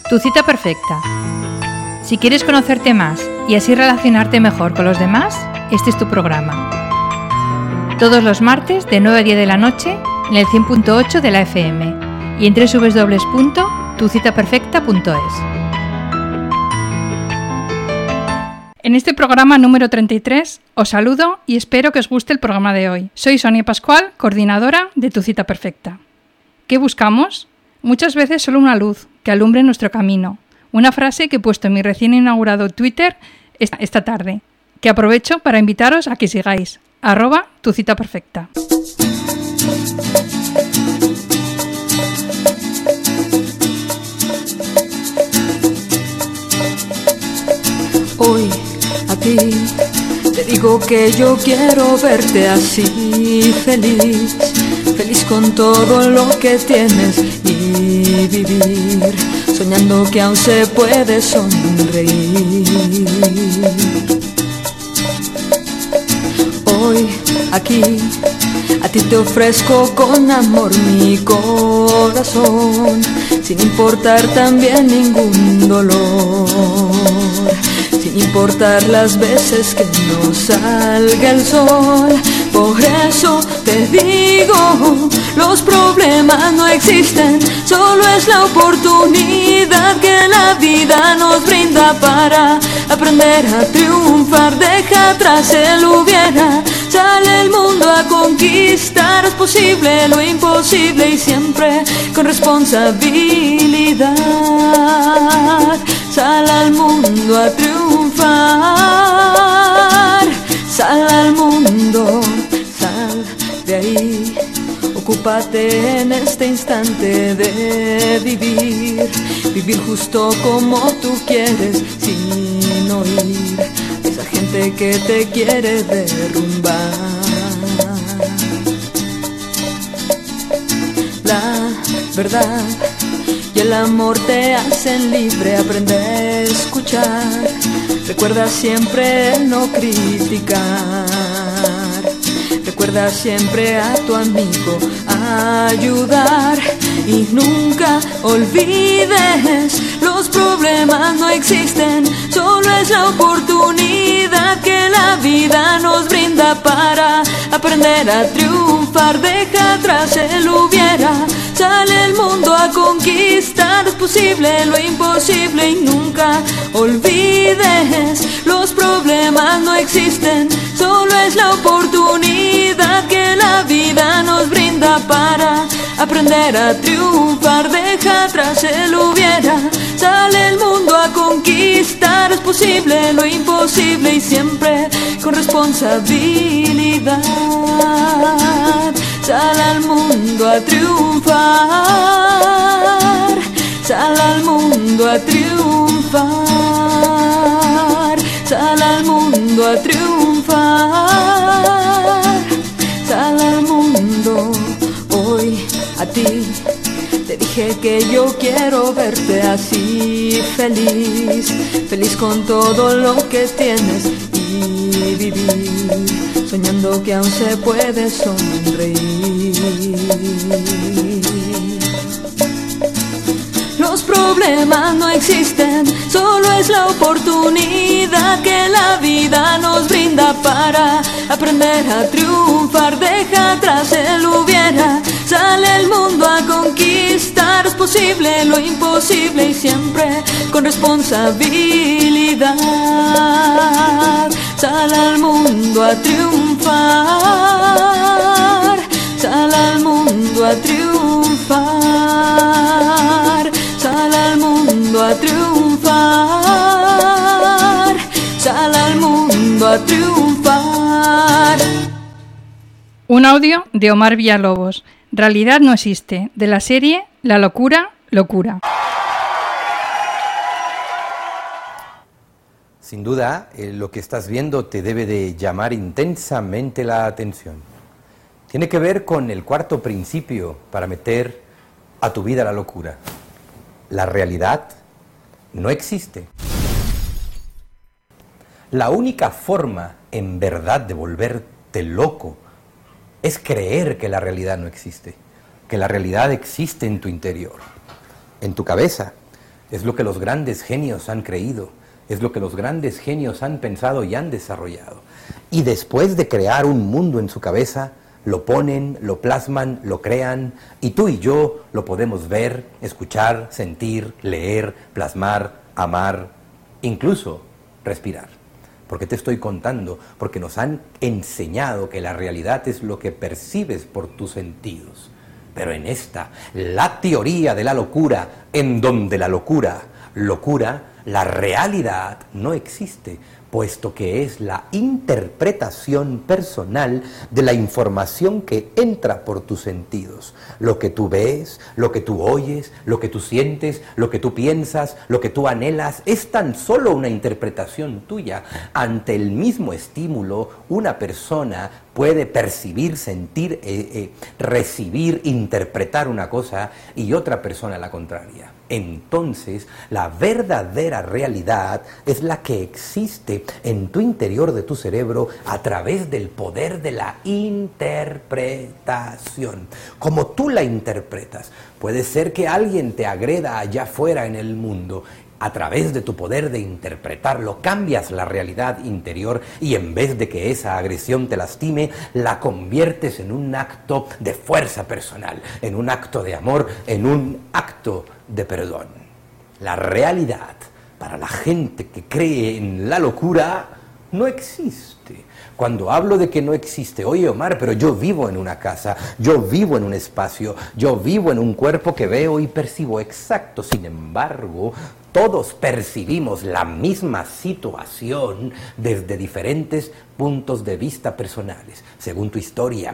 Tu cita perfecta. Si quieres conocerte más y así relacionarte mejor con los demás, este es tu programa. Todos los martes de 9 a 10 de la noche en el 100.8 de la FM y en www.tucitaperfecta.es. En este programa número 33 os saludo y espero que os guste el programa de hoy. Soy Sonia Pascual, coordinadora de Tu Cita Perfecta. ¿Qué buscamos? Muchas veces solo una luz que alumbre nuestro camino. Una frase que he puesto en mi recién inaugurado Twitter esta tarde, que aprovecho para invitaros a que sigáis, @tucitaperfecta. Hoy a ti te digo que yo quiero verte así, feliz, feliz con todo lo que tienes y vivir, soñando que aún se puede sonreír. Hoy aquí a ti te ofrezco con amor mi corazón, sin importar también ningún dolor, sin importar las veces que no salga el sol. Por eso te digo, los problemas no existen, solo es la oportunidad que la vida nos brinda para aprender a triunfar. Deja atrás el hubiera, sale el mundo a conquistar. Es posible lo imposible y siempre con responsabilidad. Sal al mundo a triunfar, sal al mundo, sal de ahí. Ocúpate en este instante de vivir, vivir justo como tú quieres, sin oír a esa gente que te quiere derrumbar. La verdad y el amor te hacen libre, aprende a escuchar, recuerda siempre el no criticar, recuerda siempre a tu amigo ayudar y nunca olvides, los problemas no existen, solo es la oportunidad que la vida nos brinda para aprender a triunfar. Deja atrás el hubiera, sale el mundo a conquistar. Es posible lo imposible y nunca olvides, los problemas no existen, solo es la oportunidad que la vida nos brinda para aprender a triunfar. Deja atrás el hubiera, sale el mundo a conquistar. Es posible lo imposible y siempre con responsabilidad. Sal al mundo a triunfar, sal al mundo a triunfar, sal al mundo a triunfar, sal al mundo. Hoy a ti te dije que yo quiero verte así, feliz, feliz con todo lo que tienes y vivir, soñando que aún se puede sonreír. Los problemas no existen, solo es la oportunidad que la vida nos brinda para aprender a triunfar. Deja atrás el hubiera, sale el mundo a conquistar. Es posible lo imposible y siempre con responsabilidad. Sal al mundo a triunfar, sal al mundo a triunfar, sal al mundo a triunfar, sal al mundo a triunfar. Un audio de Omar Villalobos, Realidad no existe, de la serie La locura, locura. Sin duda, lo que estás viendo te debe de llamar intensamente la atención. Tiene que ver con el cuarto principio para meter a tu vida la locura. La realidad no existe. La única forma, en verdad, de volverte loco es creer que la realidad no existe, que la realidad existe en tu interior, en tu cabeza, Es lo que los grandes genios han creído, es lo que los grandes genios han pensado y han desarrollado. Y después de crear un mundo en su cabeza, lo ponen, lo plasman, lo crean, y tú y yo lo podemos ver, escuchar, sentir, leer, plasmar, amar, incluso respirar. Porque te estoy contando, porque nos han enseñado que la realidad es lo que percibes por tus sentidos. Pero en esta, la teoría de la locura, en donde la locura, la realidad no existe, puesto que es la interpretación personal de la información que entra por tus sentidos. Lo que tú ves, lo que tú oyes, lo que tú sientes, lo que tú piensas, lo que tú anhelas, es tan solo una interpretación tuya. Ante el mismo estímulo, una persona puede percibir, sentir, recibir, interpretar una cosa y otra persona la contraria. Entonces, la verdadera realidad es la que existe en tu interior de tu cerebro a través del poder de la interpretación. Como tú la interpretas, puede ser que alguien te agreda allá afuera en el mundo. A través de tu poder de interpretarlo, cambias la realidad interior y en vez de que esa agresión te lastime, la conviertes en un acto de fuerza personal, en un acto de amor, en un acto de perdón. La realidad, para la gente que cree en la locura, no existe. Cuando hablo de que no existe, oye Omar, pero yo vivo en una casa, yo vivo en un espacio, yo vivo en un cuerpo que veo y percibo exacto. Sin embargo, todos percibimos la misma situación desde diferentes puntos de vista personales, según tu historia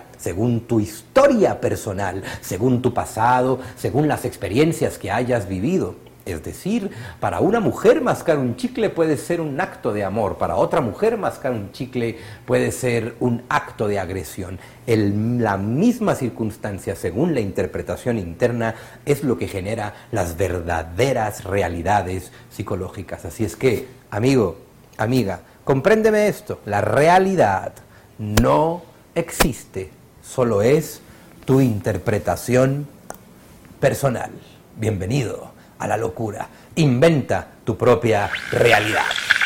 personal, según tu pasado, según las experiencias que hayas vivido. Es decir, para una mujer mascar un chicle puede ser un acto de amor, para otra mujer mascar un chicle puede ser un acto de agresión. La misma circunstancia, según la interpretación interna, es lo que genera las verdaderas realidades psicológicas. Así es que, amigo, amiga, compréndeme esto, la realidad no existe, solo es tu interpretación personal. Bienvenido a la locura. Inventa tu propia realidad.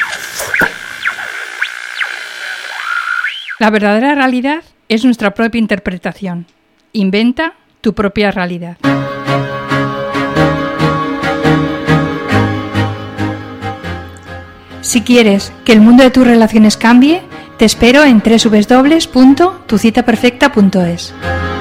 La verdadera realidad es nuestra propia interpretación. Inventa tu propia realidad. Si quieres que el mundo de tus relaciones cambie, te espero en www.tucitaperfecta.es.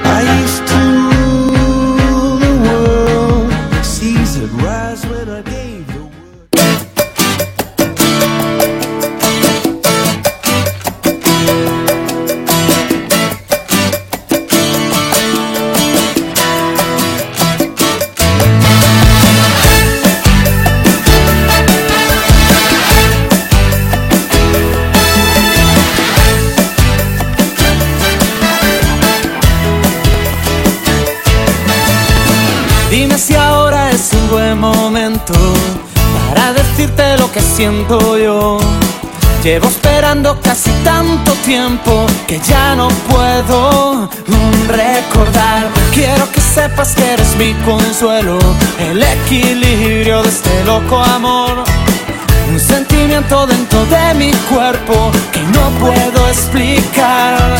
Momento para decirte lo que siento yo. Llevo esperando casi tanto tiempo que ya no puedo recordar. Quiero que sepas que eres mi consuelo, el equilibrio de este loco amor. Un sentimiento dentro de mi cuerpo que no puedo explicar.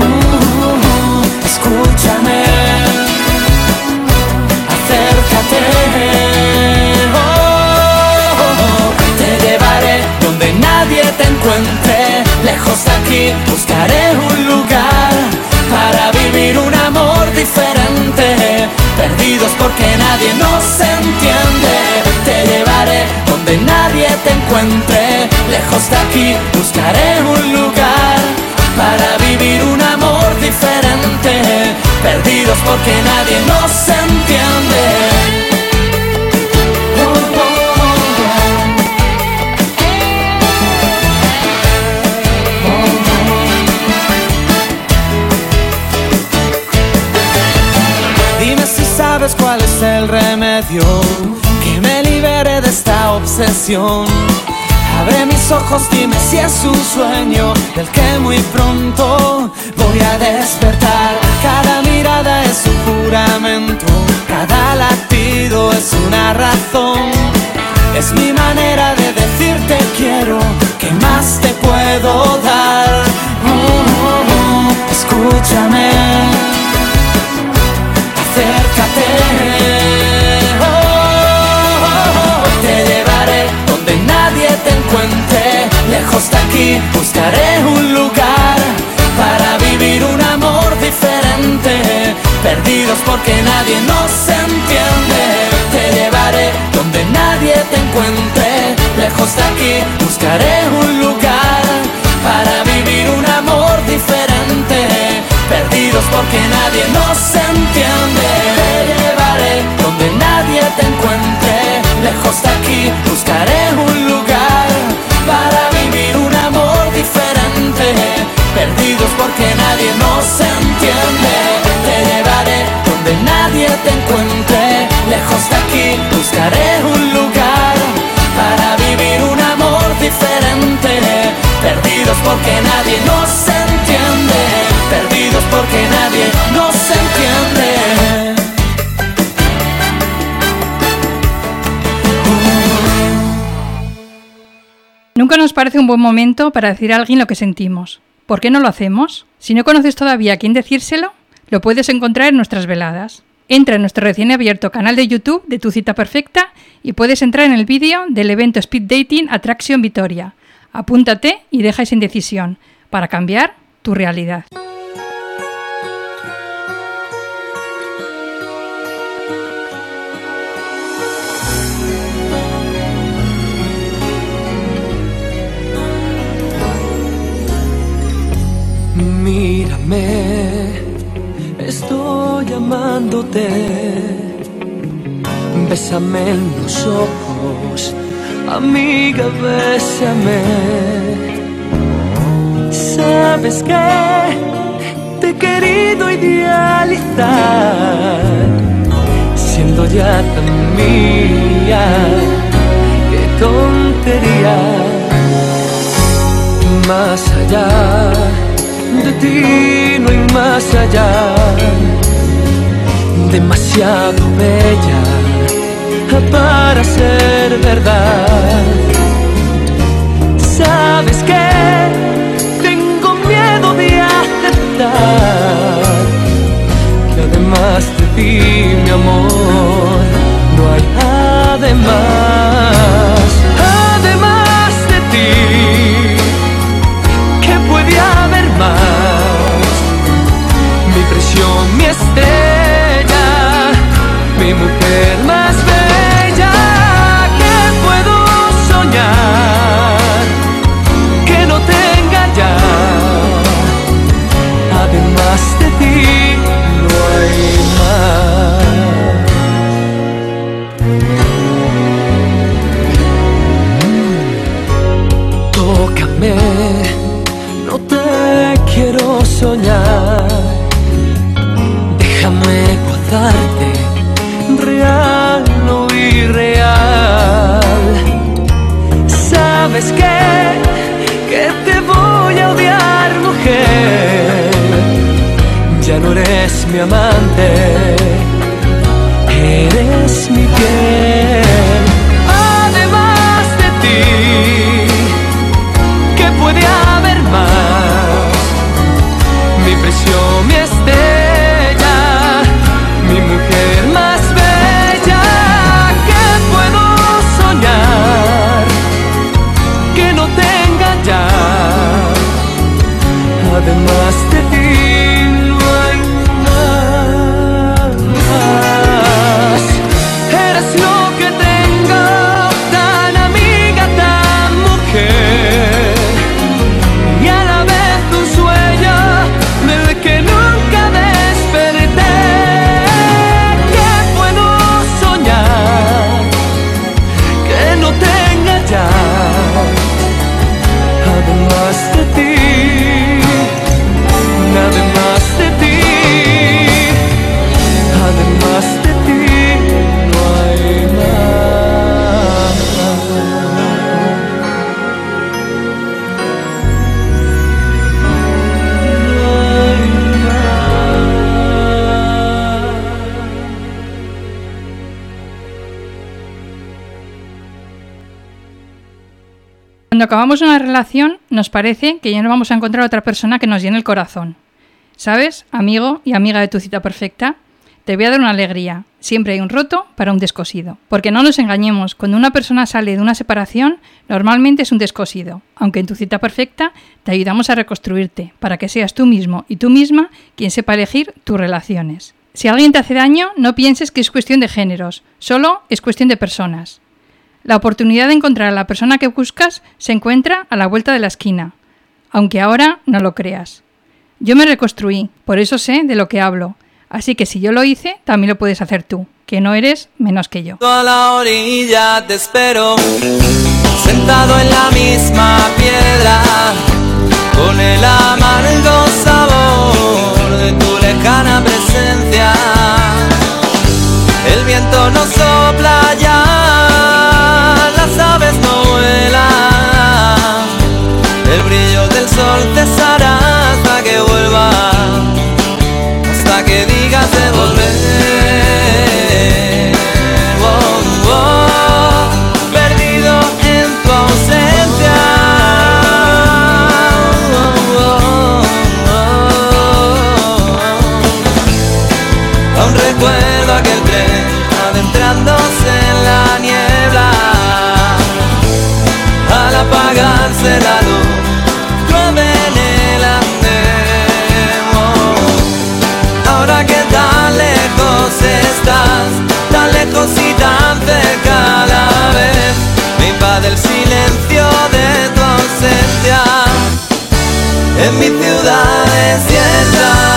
Escúchame, acércate. Te llevaré donde nadie te encuentre. Lejos de aquí buscaré un lugar para vivir un amor diferente. Perdidos porque nadie nos entiende. Te llevaré donde nadie te encuentre. Lejos de aquí buscaré un lugar para vivir un amor diferente. Perdidos porque nadie nos entiende. ¿Sabes cuál es el remedio que me libere de esta obsesión? Abre mis ojos, dime si es un sueño del que muy pronto voy a despertar. Cada mirada es un juramento, cada latido es una razón es mi manera de decirte quiero. ¿Qué más te puedo dar? Escúchame, acércate. Te llevaré donde nadie te encuentre. Lejos de aquí buscaré un lugar para vivir un amor diferente. Perdidos porque nadie nos entiende. Te llevaré donde nadie te encuentre. Lejos de aquí buscaré un lugar para vivir un amor diferente. Perdidos porque nadie nos entiende. Te llevaré donde nadie te encuentre. Lejos de aquí buscaré un lugar para vivir un amor diferente. Perdidos porque nadie nos entiende. Te llevaré donde nadie te encuentre. Lejos de aquí buscaré un lugar para vivir un amor diferente. Perdidos porque nadie nos entiende. Perdidos porque nadie nos entiende. Nunca nos parece un buen momento para decir a alguien lo que sentimos. ¿Por qué no lo hacemos? Si no conoces todavía a quién decírselo, lo puedes encontrar en nuestras veladas. Entra en nuestro recién abierto canal de YouTube de Tu Cita Perfecta y puedes entrar en el vídeo del evento Speed Dating Attraction Vitoria. Apúntate y deja esa indecisión para cambiar tu realidad. Mírame, estoy llamándote. Bésame en los ojos, amiga, bésame. ¿Sabes qué? Te he querido idealizar, siendo ya tan mía. ¡Qué tontería! Más allá de ti no hay más allá. Demasiado bella para ser verdad. ¿Sabes qué? Tengo miedo de aceptar que además de ti, mi amor, no hay además. Además de ti, ¿qué puede haber más? Mi presión, mi estrella, mi mujer más bella. ¿Qué puedo soñar que no tenga ya? Además de ti no hay más. Tócame, no te quiero soñar. Déjame gozarte, real o irreal. ¿Sabes qué? Que te voy a odiar, mujer. Ya no eres mi amante, eres mi piel. Además de ti, ¿qué puede haber más? Mi presión, mi estrella, mi mujer más bella. ¿Qué puedo soñar que no tenga ya? Además de ti no hay más. Eres lo Cuando acabamos una relación, nos parece que ya no vamos a encontrar otra persona que nos llene el corazón. ¿Sabes, amigo y amiga de tu cita perfecta? Te voy a dar una alegría. Siempre hay un roto para un descosido. Porque no nos engañemos, cuando una persona sale de una separación, normalmente es un descosido. Aunque en tu cita perfecta te ayudamos a reconstruirte, para que seas tú mismo y tú misma quien sepa elegir tus relaciones. Si alguien te hace daño, no pienses que es cuestión de géneros, solo es cuestión de personas. La oportunidad de encontrar a la persona que buscas se encuentra a la vuelta de la esquina, aunque ahora no lo creas. Yo me reconstruí, por eso sé de lo que hablo. Así que si yo lo hice, también lo puedes hacer tú, que no eres menos que yo. A la orilla te espero, sentado en la misma piedra, con el amargo sabor de tu lejana presencia. El viento no sopla ya, las aves no vuelan, el brillo del sol cesará hasta que vuelva, hasta que digas de volver. Oh, oh, perdido en tu ausencia. Oh, oh, oh. Aún recuerdo aquel tren adentrándose en la niebla, al apagarse la luz. Tan lejos y tan cerca a la vez, me invade el silencio de tu ausencia, en mi ciudad desierta.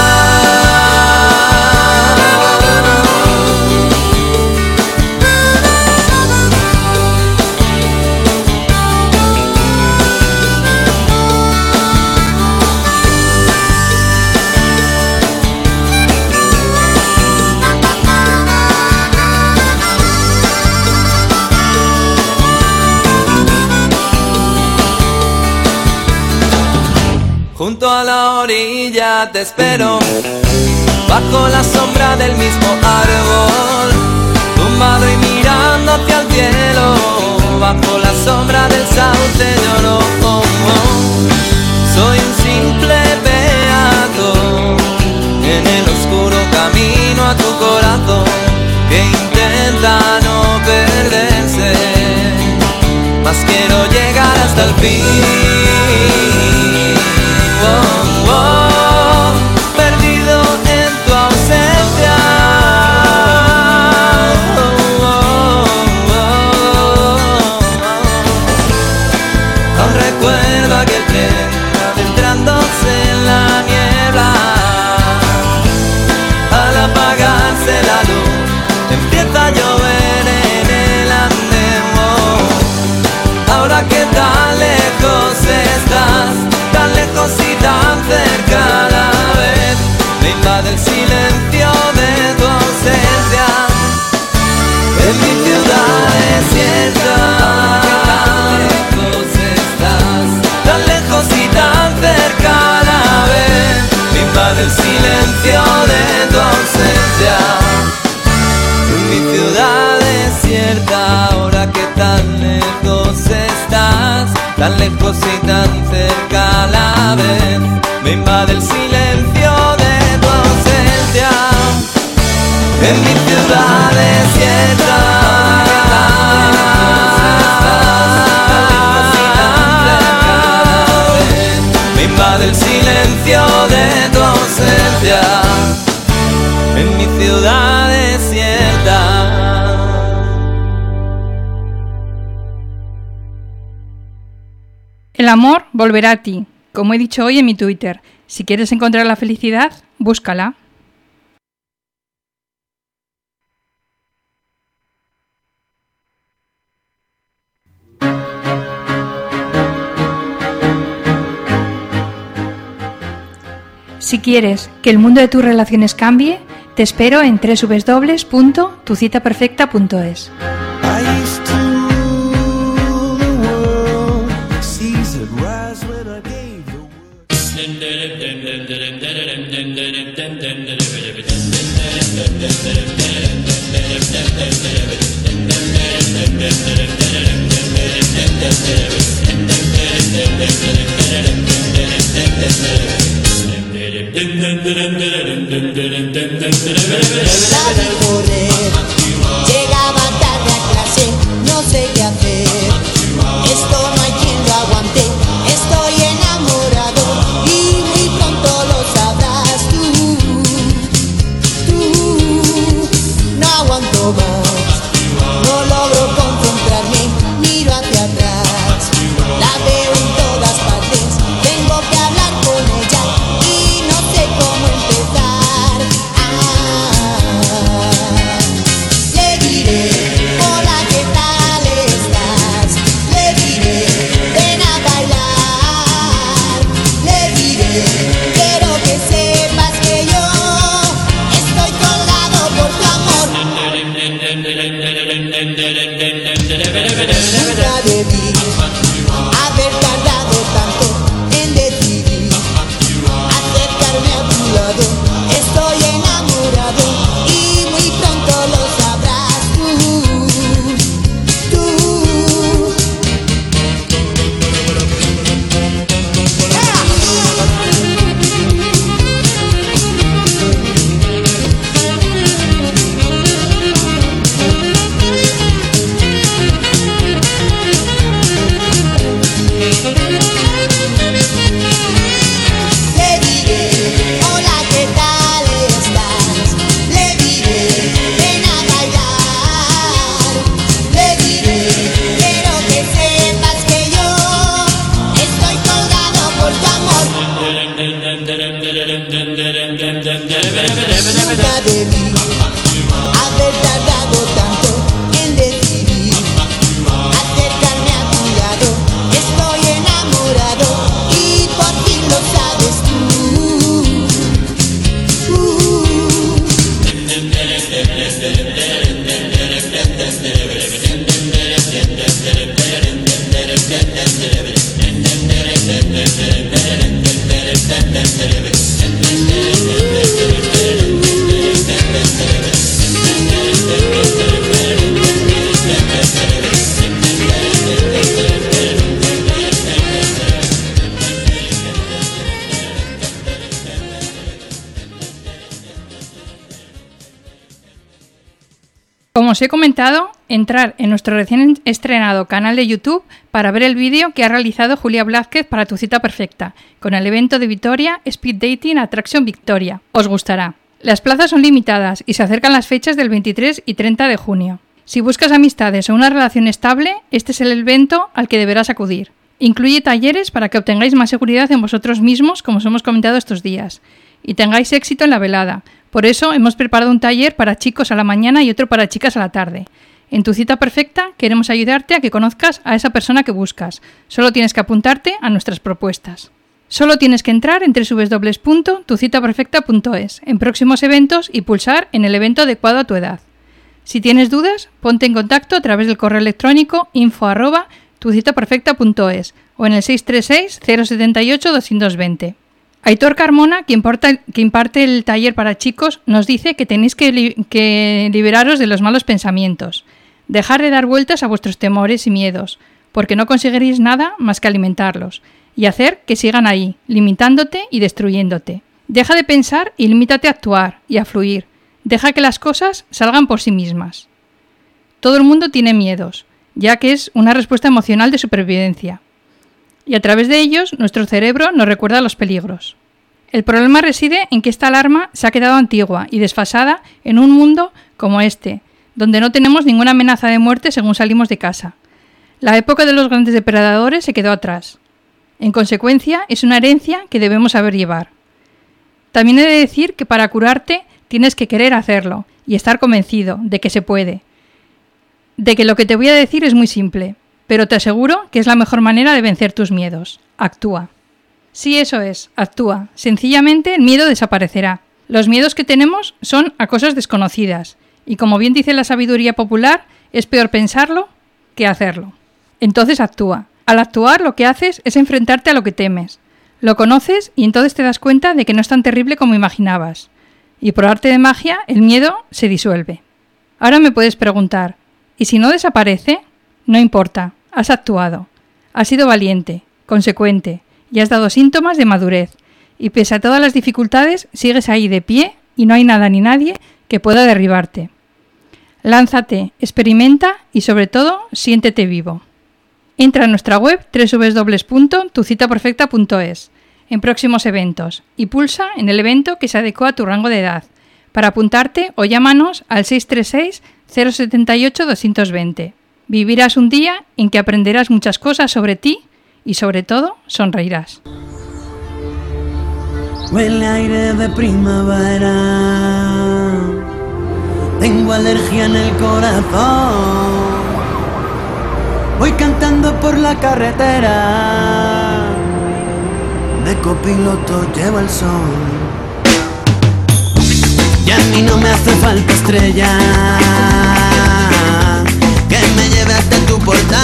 Junto a la orilla te espero, bajo la sombra del mismo árbol, tumbado y mirando hacia el cielo, bajo la sombra del sauce lloro. Oh, oh. Soy un simple beato en el oscuro camino a tu corazón, que intenta no perderse, mas quiero llegar hasta el fin. Oh, oh, perdido en tu ausencia. Oh, oh, oh, oh. Aún recuerdo aquel tren adentrándose en la niebla, al apagarse la luz empieza a llover en el andén. Oh, ahora que tan lejos estás, tan lejos y tan cerca a la vez, me invade el silencio de tu ausencia, en mi ciudad desierta. Tan lejos estás, tan lejos y tan cerca a la vez, me invade el silencio de tu ausencia, en mi ciudad desierta. Ahora que tan lejos estás, tan lejos y tan cerca a la vez, me invade el silencio de tu ausencia, en mi ciudad desierta. Me invade el silencio de tu ausencia, en mi ciudad desierta. El amor volverá a ti, como he dicho hoy en mi Twitter. Si quieres encontrar la felicidad, búscala. Si quieres que el mundo de tus relaciones cambie, te espero en www.tucitaperfecta.es. La vi correr, llegaba tarde a clase, no sé qué hacer. Esto no hay quien lo aguante, estoy enamorado y muy pronto lo sabrás tú. No aguanto más, no logro concentrarme, miro hacia atrás, la veo en todas partes, tengo que hablar con ella y no sé cómo empezar. Le diré, hola, ¿qué tal estás? Le diré, ven a bailar. Le diré, quiero que sepas que yo estoy colgado por tu amor. Nunca debí haber tardado tanto en decidir acercarme a tu lado. Estoy enamorado y muy pronto lo sabrás tú. Le diré, hola, ¿qué tal estás? Le diré, ven a bailar. Le diré, quiero que sepas que yo estoy colgado por tu amor. Nunca debí haber tardado tanto en decidir acercarme a tu lado. Estoy enamorado y por fin lo sabes tú. Como os he comentado, entrar en nuestro recién estrenado canal de YouTube para ver el vídeo que ha realizado Julia Blázquez para Tu Cita Perfecta, con el evento de Vitoria Speed Dating Attraction Victoria. Os gustará. Las plazas son limitadas y se acercan las fechas del 23 y 30 de junio. Si buscas amistades o una relación estable, este es el evento al que deberás acudir. Incluye talleres para que obtengáis más seguridad en vosotros mismos, como os hemos comentado estos días, y tengáis éxito en la velada. Por eso hemos preparado un taller para chicos a la mañana y otro para chicas a la tarde. En Tu Cita Perfecta queremos ayudarte a que conozcas a esa persona que buscas. Solo tienes que apuntarte a nuestras propuestas. Solo tienes que entrar en www.tucitaperfecta.es en próximos eventos y pulsar en el evento adecuado a tu edad. Si tienes dudas, ponte en contacto a través del correo electrónico info@tucitaperfecta.es o en el 636 078 220. Aitor Carmona, que imparte el taller para chicos, nos dice que tenéis que liberaros de los malos pensamientos, dejar de dar vueltas a vuestros temores y miedos, porque no conseguiréis nada más que alimentarlos, y hacer que sigan ahí, limitándote y destruyéndote. Deja de pensar y limítate a actuar y a fluir. Deja que las cosas salgan por sí mismas. Todo el mundo tiene miedos, ya que es una respuesta emocional de supervivencia. Y a través de ellos, nuestro cerebro nos recuerda los peligros. El problema reside en que esta alarma se ha quedado antigua y desfasada en un mundo como este, donde no tenemos ninguna amenaza de muerte según salimos de casa. La época de los grandes depredadores se quedó atrás. En consecuencia, es una herencia que debemos saber llevar. También he de decir que para curarte tienes que querer hacerlo y estar convencido de que se puede. De que lo que te voy a decir es muy simple, pero te aseguro que es la mejor manera de vencer tus miedos. Actúa. Sí, eso es, actúa. Sencillamente el miedo desaparecerá. Los miedos que tenemos son a cosas desconocidas, y como bien dice la sabiduría popular, es peor pensarlo que hacerlo. Entonces actúa. Al actuar lo que haces es enfrentarte a lo que temes. Lo conoces y entonces te das cuenta de que no es tan terrible como imaginabas. Y por arte de magia, el miedo se disuelve. Ahora me puedes preguntar, ¿y si no desaparece? No importa, has actuado. Has sido valiente, consecuente, y has dado síntomas de madurez. Y pese a todas las dificultades, sigues ahí de pie y no hay nada ni nadie que pueda derribarte. Lánzate, experimenta y sobre todo, siéntete vivo. Entra a nuestra web www.tucitaperfecta.es en próximos eventos y pulsa en el evento que se adecua a tu rango de edad. Para apuntarte o llámanos al 636-078-220. Vivirás un día en que aprenderás muchas cosas sobre ti y sobre todo sonreirás. Huele aire de primavera, tengo alergia en el corazón. Voy cantando por la carretera, de copiloto llevo el sol. Y a mí no me hace falta estrella que me lleve hasta tu portal.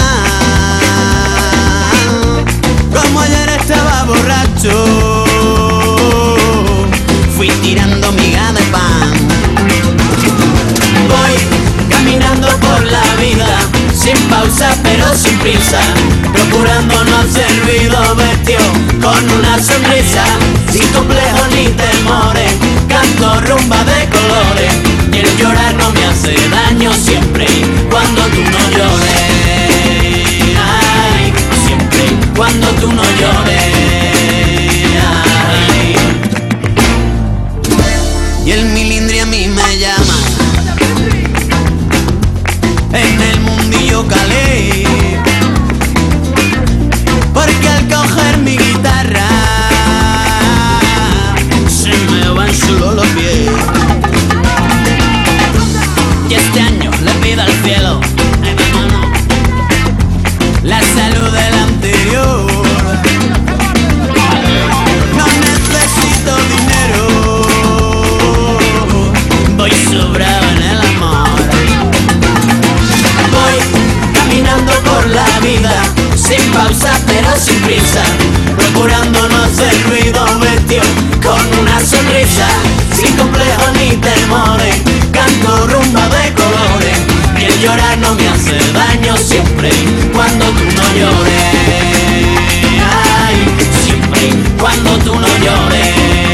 Como ayer estaba borracho, fui tirando miga de pan. Voy caminando por la vida, sin pausa pero sin prisa, procurando no hacer ruido, vestido con una sonrisa, sin complejos ni temores, canto rumba de colores, y el llorar no me hace daño siempre cuando tú no llores. Ay, siempre cuando tú no llores. Ay. Y el milindri a mí me llama, en el mundillo calé, porque al coger mi guitarra se me van solo los pies. Y este año le pido al cielo, ay, vámonos, la salud del anterior. No necesito dinero, voy sobrado en el amor. Voy caminando por la vida, sin pausa pero sin prisa, procurando no hacer ruido, vestido con una sonrisa, sin complejos ni temores, canto rumba de colores, y el llorar no me hace daño siempre cuando tú no llores. Ay, siempre cuando tú no llores.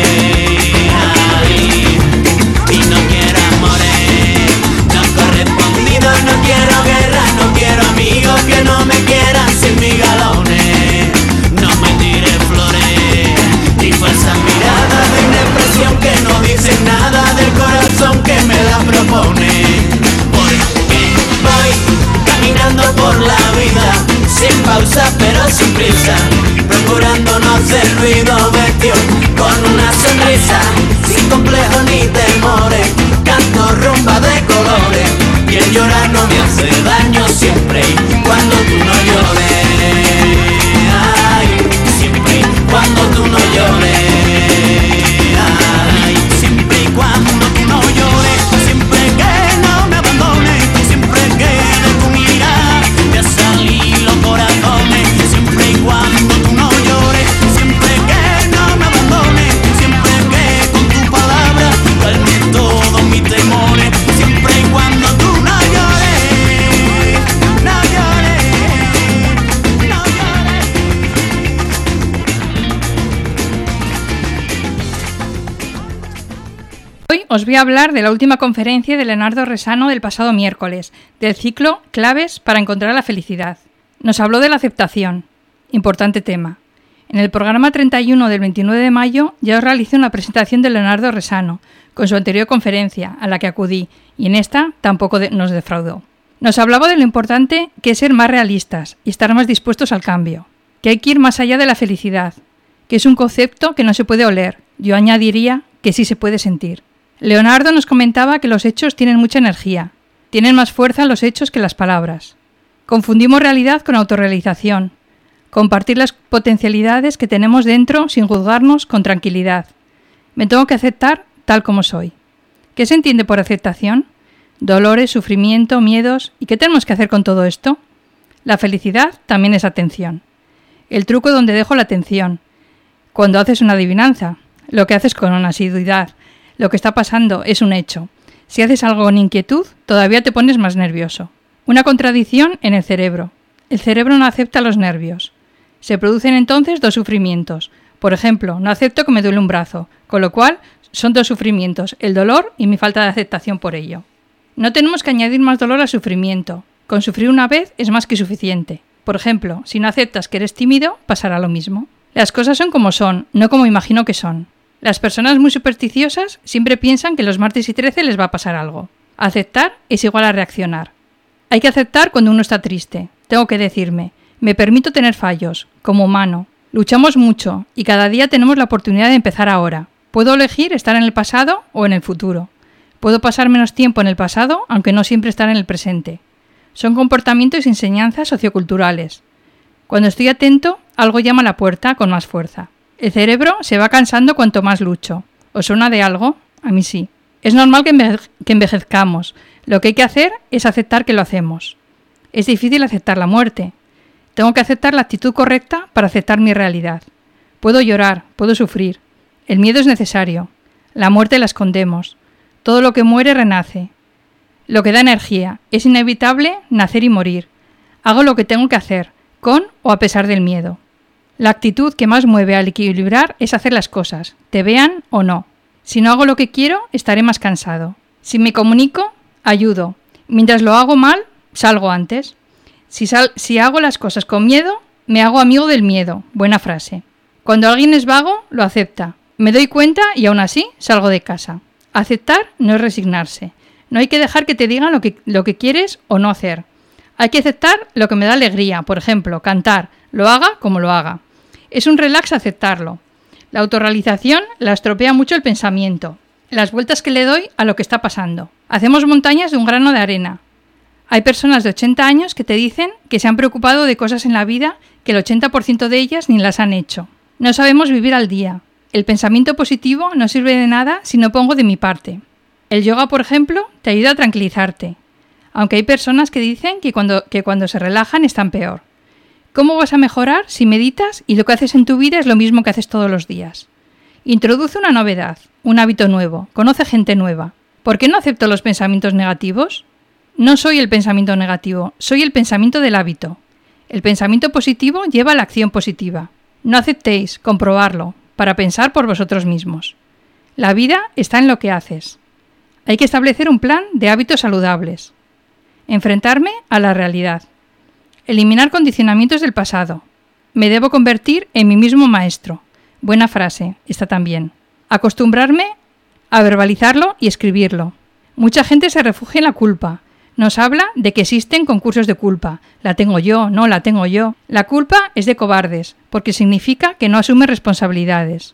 Ay, y no quiero amores no correspondidos, no quiero guerra, no quiero amigos que no me quieran sin mis galones. No me tires flores ni falsas miradas de depresión que no dicen nada del corazón que me la propone. Porque voy caminando por la vida, sin pausa pero sin prisa, procurando no hacer ruido, vestido con una sonrisa, sin complejos ni temores, canto rumba de colores, y el llorar no me hace daño siempre cuando tú no llores. Ay, siempre cuando tú no llores. Ay, siempre y cuando tú no llores, siempre que no me abandones, siempre que de tu mirar te salí los corazones, siempre y cuando tú no llores, siempre que no me abandones, siempre que con tu palabra calme todos mis temores, siempre y cuando tú no llores, no llores, no llores. Hoy os voy a hablar de la última conferencia de Leonardo Resano del pasado miércoles, del ciclo Claves para encontrar la felicidad. Nos habló de la aceptación, importante tema. En el programa 31 del 29 de mayo ya os realicé una presentación de Leonardo Resano, con su anterior conferencia, a la que acudí, y en esta tampoco nos defraudó. Nos hablaba de lo importante que es ser más realistas y estar más dispuestos al cambio, que hay que ir más allá de la felicidad, que es un concepto que no se puede oler, yo añadiría que sí se puede sentir. Leonardo nos comentaba que los hechos tienen mucha energía, tienen más fuerza los hechos que las palabras. Confundimos realidad con autorrealización, compartir las potencialidades que tenemos dentro sin juzgarnos con tranquilidad. Me tengo que aceptar tal como soy. ¿Qué se entiende por aceptación? Dolores, sufrimiento, miedos. ¿Y qué tenemos que hacer con todo esto? La felicidad también es atención. El truco donde dejo la atención. Cuando haces una adivinanza, lo que haces con una asiduidad. Lo que está pasando es un hecho. Si haces algo con inquietud, todavía te pones más nervioso. Una contradicción en el cerebro. El cerebro no acepta los nervios. Se producen entonces dos sufrimientos. Por ejemplo, no acepto que me duele un brazo, con lo cual son dos sufrimientos, el dolor y mi falta de aceptación por ello. No tenemos que añadir más dolor al sufrimiento. Con sufrir una vez es más que suficiente. Por ejemplo, si no aceptas que eres tímido, pasará lo mismo. Las cosas son como son, no como imagino que son. Las personas muy supersticiosas siempre piensan que los martes y 13 les va a pasar algo. Aceptar es igual a reaccionar. Hay que aceptar cuando uno está triste. Tengo que decirme, me permito tener fallos, como humano. Luchamos mucho y cada día tenemos la oportunidad de empezar ahora. Puedo elegir estar en el pasado o en el futuro. Puedo pasar menos tiempo en el pasado, aunque no siempre estar en el presente. Son comportamientos y enseñanzas socioculturales. Cuando estoy atento, algo llama a la puerta con más fuerza. El cerebro se va cansando cuanto más lucho. ¿Os suena de algo? A mí sí. Es normal que envejezcamos. Lo que hay que hacer es aceptar que lo hacemos. Es difícil aceptar la muerte. Tengo que aceptar la actitud correcta para aceptar mi realidad. Puedo llorar, puedo sufrir. El miedo es necesario. La muerte la escondemos. Todo lo que muere renace. Lo que da energía. Es inevitable nacer y morir. Hago lo que tengo que hacer, con o a pesar del miedo. La actitud que más mueve al equilibrar es hacer las cosas, te vean o no. Si no hago lo que quiero, estaré más cansado. Si me comunico, ayudo. Mientras lo hago mal, salgo antes. Si hago las cosas con miedo, me hago amigo del miedo. Buena frase. Cuando alguien es vago, lo acepta. Me doy cuenta y aún así salgo de casa. Aceptar no es resignarse. No hay que dejar que te digan lo que quieres o no hacer. Hay que aceptar lo que me da alegría, por ejemplo, cantar, lo haga como lo haga. Es un relax aceptarlo. La autorrealización la estropea mucho el pensamiento, las vueltas que le doy a lo que está pasando. Hacemos montañas de un grano de arena. Hay personas de 80 años que te dicen que se han preocupado de cosas en la vida que el 80% de ellas ni las han hecho. No sabemos vivir al día. El pensamiento positivo no sirve de nada si no pongo de mi parte. El yoga, por ejemplo, te ayuda a tranquilizarte, aunque hay personas que dicen que cuando se relajan están peor. ¿Cómo vas a mejorar si meditas y lo que haces en tu vida es lo mismo que haces todos los días? Introduce una novedad, un hábito nuevo, conoce gente nueva. ¿Por qué no acepto los pensamientos negativos? No soy el pensamiento negativo, soy el pensamiento del hábito. El pensamiento positivo lleva a la acción positiva. No aceptéis, comprobarlo, para pensar por vosotros mismos. La vida está en lo que haces. Hay que establecer un plan de hábitos saludables. Enfrentarme a la realidad. Eliminar condicionamientos del pasado. Me debo convertir en mi mismo maestro. Buena frase, esta también. Acostumbrarme a verbalizarlo y escribirlo. Mucha gente se refugia en la culpa. Nos habla de que existen concursos de culpa. La tengo yo, no la tengo yo. La culpa es de cobardes, porque significa que no asume responsabilidades.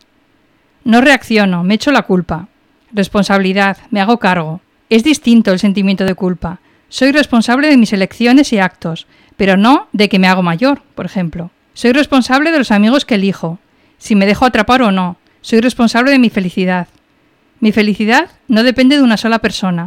No reacciono, me echo la culpa. Responsabilidad, me hago cargo. Es distinto el sentimiento de culpa. Soy responsable de mis elecciones y actos, pero no de que me hago mayor, por ejemplo. Soy responsable de los amigos que elijo, si me dejo atrapar o no. Soy responsable de mi felicidad. Mi felicidad no depende de una sola persona.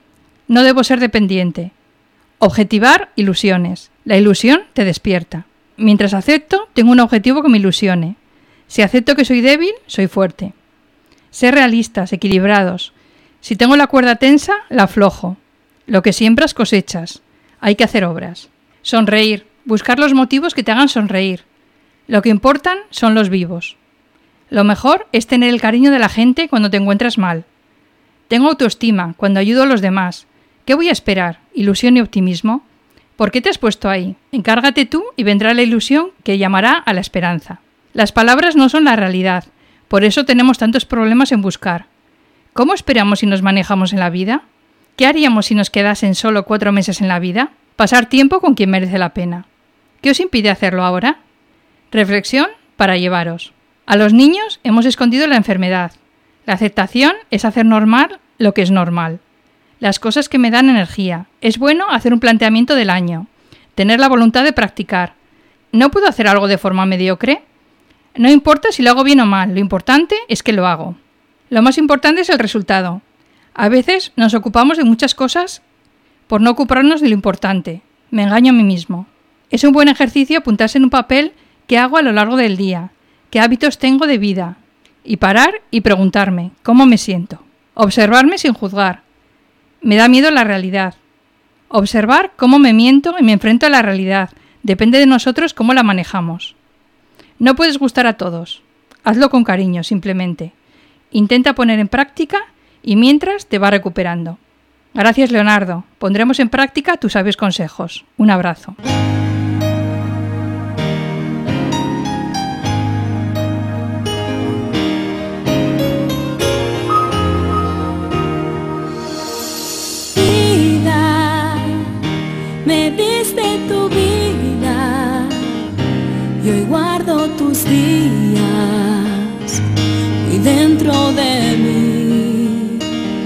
No debo ser dependiente. Objetivar ilusiones. La ilusión te despierta. Mientras acepto, tengo un objetivo que me ilusione. Si acepto que soy débil, soy fuerte. Ser realistas, equilibrados. Si tengo la cuerda tensa, la aflojo. Lo que siembras cosechas. Hay que hacer obras. Sonreír. Buscar los motivos que te hagan sonreír. Lo que importan son los vivos. Lo mejor es tener el cariño de la gente cuando te encuentras mal. Tengo autoestima cuando ayudo a los demás. ¿Qué voy a esperar? ¿Ilusión y optimismo? ¿Por qué te has puesto ahí? Encárgate tú y vendrá la ilusión que llamará a la esperanza. Las palabras no son la realidad. Por eso tenemos tantos problemas en buscar. ¿Cómo esperamos si nos manejamos en la vida? ¿Qué haríamos si nos quedasen solo 4 meses en la vida? Pasar tiempo con quien merece la pena. ¿Qué os impide hacerlo ahora? Reflexión para llevaros. A los niños hemos escondido la enfermedad. La aceptación es hacer normal lo que es normal. Las cosas que me dan energía. Es bueno hacer un planteamiento del año. Tener la voluntad de practicar. ¿No puedo hacer algo de forma mediocre? No importa si lo hago bien o mal, lo importante es que lo hago. Lo más importante es el resultado. A veces nos ocupamos de muchas cosas por no ocuparnos de lo importante. Me engaño a mí mismo. Es un buen ejercicio apuntarse en un papel qué hago a lo largo del día, qué hábitos tengo de vida, y parar y preguntarme cómo me siento. Observarme sin juzgar. Me da miedo la realidad. Observar cómo me miento y me enfrento a la realidad. Depende de nosotros cómo la manejamos. No puedes gustar a todos. Hazlo con cariño, simplemente. Intenta poner en práctica y mientras te va recuperando. Gracias, Leonardo. Pondremos en práctica tus sabios consejos. Un abrazo. Vida, me diste tu vida y hoy guardo tus días y dentro de mí.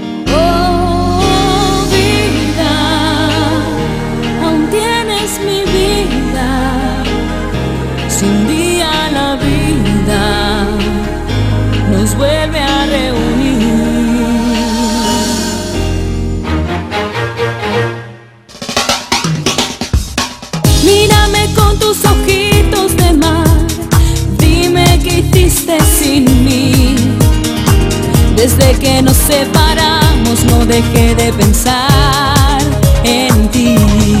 Oh, vida, aún tienes mi vida. Si un día la vida nos vuelve a reunir, mírame con tus ojitos de mar, dime qué hiciste sin mí. Desde que nos separamos no dejé de pensar en ti.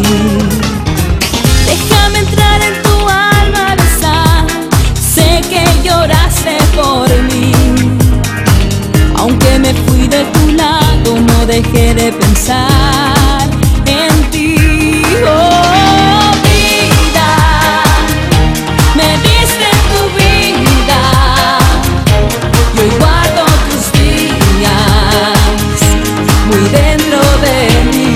Déjame entrar en tu alma, besar, sé que lloraste por mí. Aunque me fui de tu lado no dejé de pensar en ti. Oh, vida, me diste tu vida y hoy guardo tus días muy dentro de mí.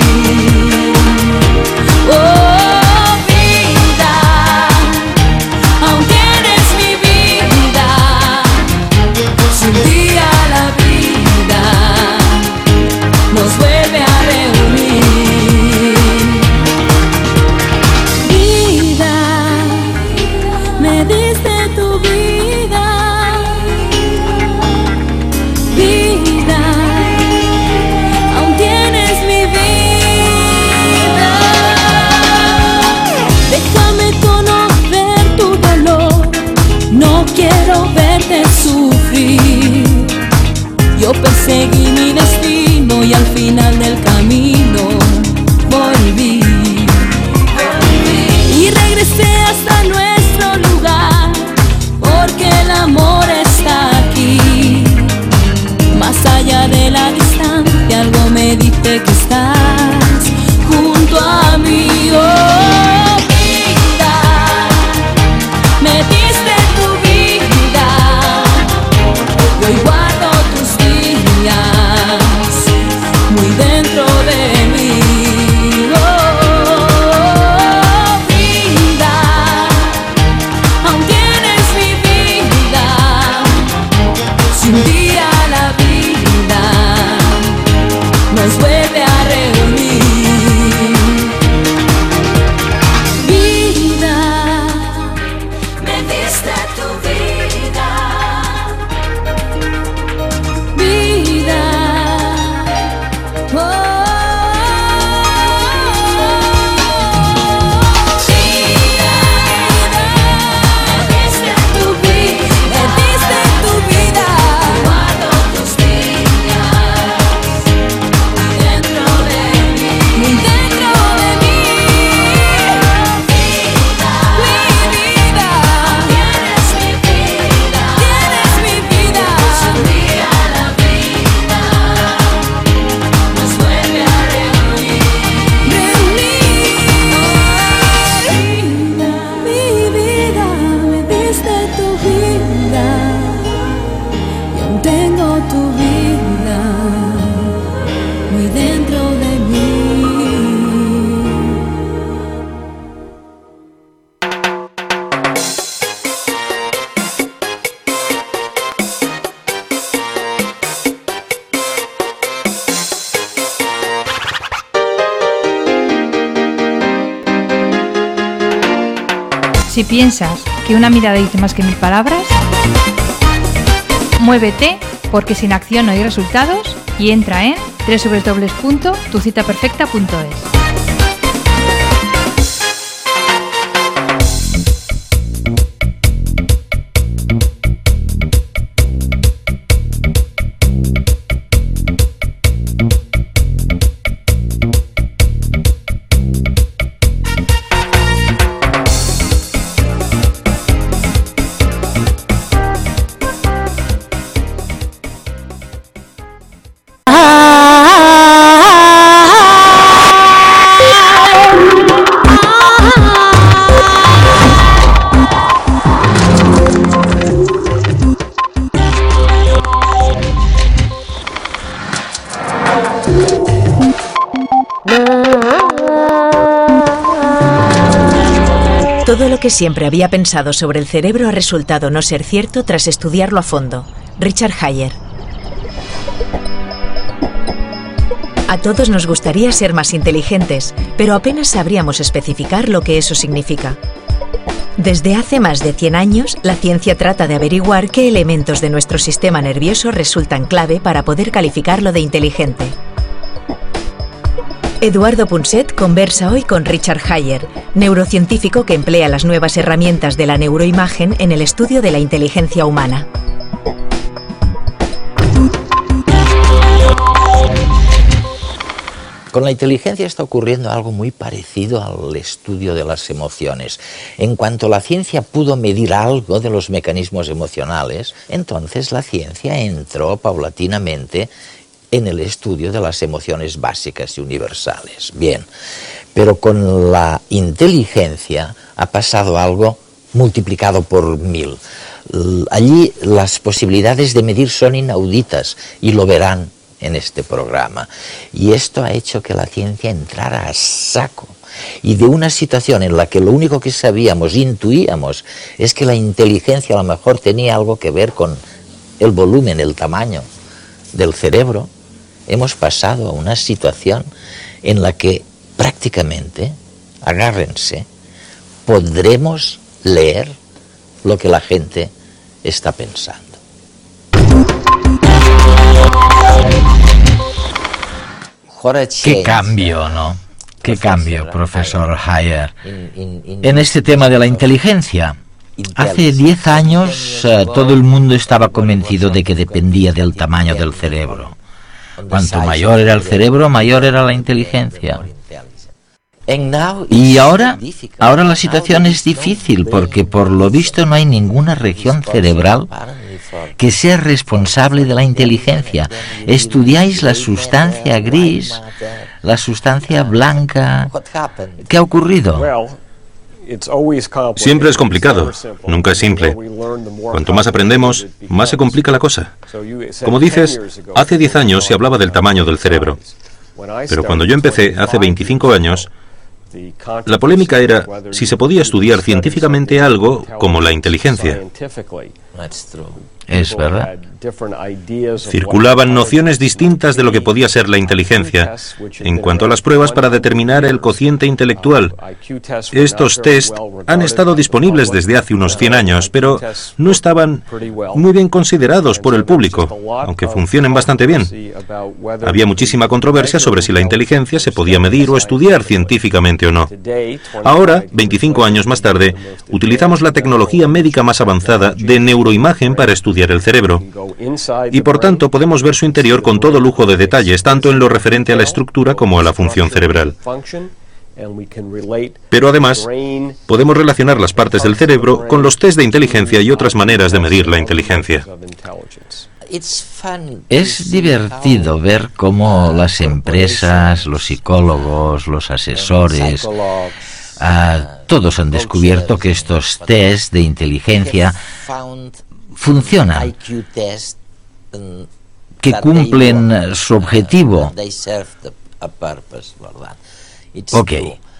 Oh, vida, aún tienes mi vida. Si un día la vida nos vuelve a reunir, vida, me diste tu vida, vida, aún tienes mi vida. Déjame conocer tu dolor, no quiero verte sufrir. Yo perseguí mi destino y al final del camino volví. Y regresé hasta nuestro lugar, porque el amor está aquí. Más allá de la distancia, algo me dice que estás junto a mí. Oh, vida, me diste tu vida y hoy guardo tus días muy dentro de mí. Oh, vida, aún tienes mi vida. Si un día la vida nos vuelve a reunir, vida, me diste tu vida, vida, oh, vida, me diste tu vida, guardo tus días muy dentro de mí, muy dentro de mí. Vida, tienes mi vida, tienes mi vida. Si un día la vida nos vuelve a reunir, mi vida, me diste tu vida y aún tengo tu vida muy dentro de mí. Si piensas que una mirada dice más que 1000 palabras, muévete, porque sin acción no hay resultados, y entra en www.tucitaperfecta.es. que siempre había pensado sobre el cerebro ha resultado no ser cierto tras estudiarlo a fondo. Richard Hayer. A todos nos gustaría ser más inteligentes, pero apenas sabríamos especificar lo que eso significa. Desde hace más de 100 años, la ciencia trata de averiguar qué elementos de nuestro sistema nervioso resultan clave para poder calificarlo de inteligente. Eduardo Punset conversa hoy con Richard Hayer, neurocientífico que emplea las nuevas herramientas de la neuroimagen en el estudio de la inteligencia humana. Con la inteligencia está ocurriendo algo muy parecido al estudio de las emociones. En cuanto la ciencia pudo medir algo de los mecanismos emocionales, entonces la ciencia entró paulatinamente en el estudio de las emociones básicas y universales. Bien, pero con la inteligencia ha pasado algo multiplicado por 1000. Allí las posibilidades de medir son inauditas y lo verán en este programa. Y esto ha hecho que la ciencia entrara a saco. Y de una situación en la que lo único que sabíamos, intuíamos, es que la inteligencia a lo mejor tenía algo que ver con el volumen, el tamaño del cerebro, hemos pasado a una situación en la que prácticamente, agárrense, podremos leer lo que la gente está pensando. Qué cambio, ¿no? Qué cambio, profesor Hayer. En este tema de la inteligencia, hace 10 años todo el mundo estaba convencido de que dependía del tamaño del cerebro. Cuanto mayor era el cerebro, mayor era la inteligencia. Y ahora la situación es difícil porque por lo visto no hay ninguna región cerebral que sea responsable de la inteligencia. Estudiáis la sustancia gris, la sustancia blanca. ¿Qué ha ocurrido? Siempre es complicado, nunca es simple. Cuanto más aprendemos, más se complica la cosa. Como dices, hace 10 años se hablaba del tamaño del cerebro. Pero cuando yo empecé, hace 25 años, la polémica era si se podía estudiar científicamente algo como la inteligencia. Es verdad. Circulaban nociones distintas de lo que podía ser la inteligencia en cuanto a las pruebas para determinar el cociente intelectual. Estos test han estado disponibles desde hace unos 100 años, pero no estaban muy bien considerados por el público, aunque funcionen bastante bien. Había muchísima controversia sobre si la inteligencia se podía medir o estudiar científicamente o no. Ahora, 25 años más tarde, utilizamos la tecnología médica más avanzada de neuroimagen para estudiar el cerebro. Y por tanto podemos ver su interior con todo lujo de detalles, tanto en lo referente a la estructura como a la función cerebral. Pero además, podemos relacionar las partes del cerebro con los test de inteligencia y otras maneras de medir la inteligencia. Es divertido ver cómo las empresas, los psicólogos, los asesores, todos han descubierto que estos test de inteligencia funcionan, que cumplen su objetivo. Ok.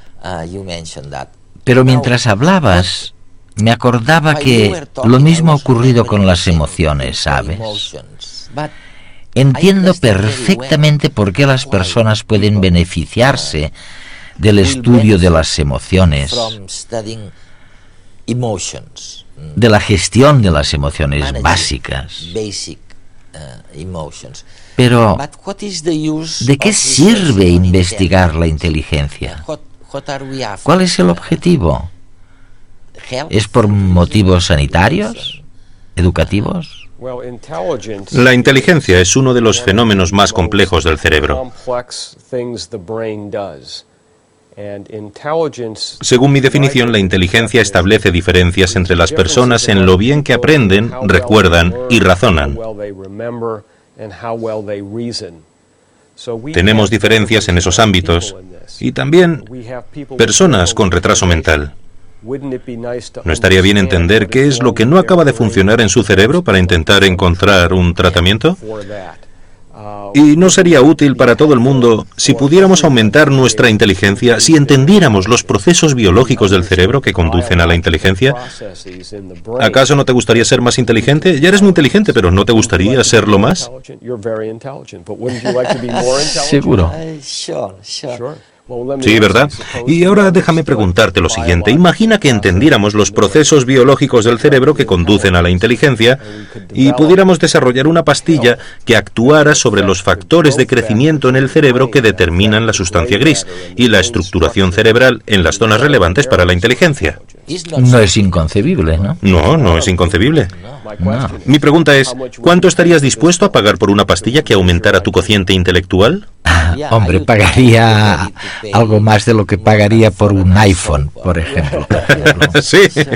Pero mientras hablabas, me acordaba que lo mismo ha ocurrido con las emociones, ¿sabes? Entiendo perfectamente por qué las personas pueden beneficiarse del estudio de las emociones, de la gestión de las emociones básicas. Pero, ¿de qué sirve investigar la inteligencia? ¿Cuál es el objetivo? ¿Es por motivos sanitarios? ¿Educativos? La inteligencia es uno de los fenómenos más complejos del cerebro. Según mi definición, la inteligencia establece diferencias entre las personas en lo bien que aprenden, recuerdan y razonan. Tenemos diferencias en esos ámbitos y también personas con retraso mental. ¿No estaría bien entender qué es lo que no acaba de funcionar en su cerebro para intentar encontrar un tratamiento? Y no sería útil para todo el mundo si pudiéramos aumentar nuestra inteligencia, si entendiéramos los procesos biológicos del cerebro que conducen a la inteligencia. ¿Acaso no te gustaría ser más inteligente? Ya eres muy inteligente, pero ¿no te gustaría serlo más? Seguro. Sí, ¿verdad? Y ahora déjame preguntarte lo siguiente. Imagina que entendiéramos los procesos biológicos del cerebro que conducen a la inteligencia y pudiéramos desarrollar una pastilla que actuara sobre los factores de crecimiento en el cerebro que determinan la sustancia gris y la estructuración cerebral en las zonas relevantes para la inteligencia. No es inconcebible, ¿no? No, no es inconcebible. No. Mi pregunta es, ¿cuánto estarías dispuesto a pagar por una pastilla que aumentara tu cociente intelectual? Hombre, pagaría algo más de lo que pagaría por un iPhone, por ejemplo. Sí.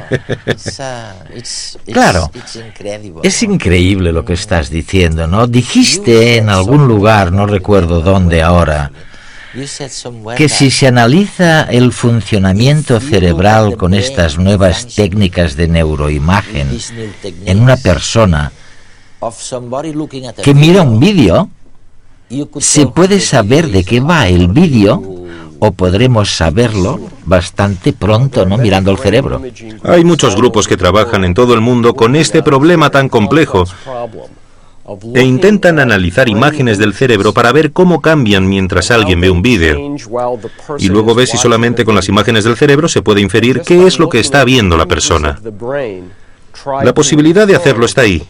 Claro, es increíble lo que estás diciendo, ¿no? Dijiste en algún lugar, no recuerdo dónde ahora, que si se analiza el funcionamiento cerebral con estas nuevas técnicas de neuroimagen en una persona que mira un vídeo, se puede saber de qué va el vídeo, o podremos saberlo bastante pronto, ¿no? Mirando el cerebro. Hay muchos grupos que trabajan en todo el mundo con este problema tan complejo e intentan analizar imágenes del cerebro para ver cómo cambian mientras alguien ve un vídeo. Y luego ve si solamente con las imágenes del cerebro se puede inferir qué es lo que está viendo la persona. La posibilidad de hacerlo está ahí.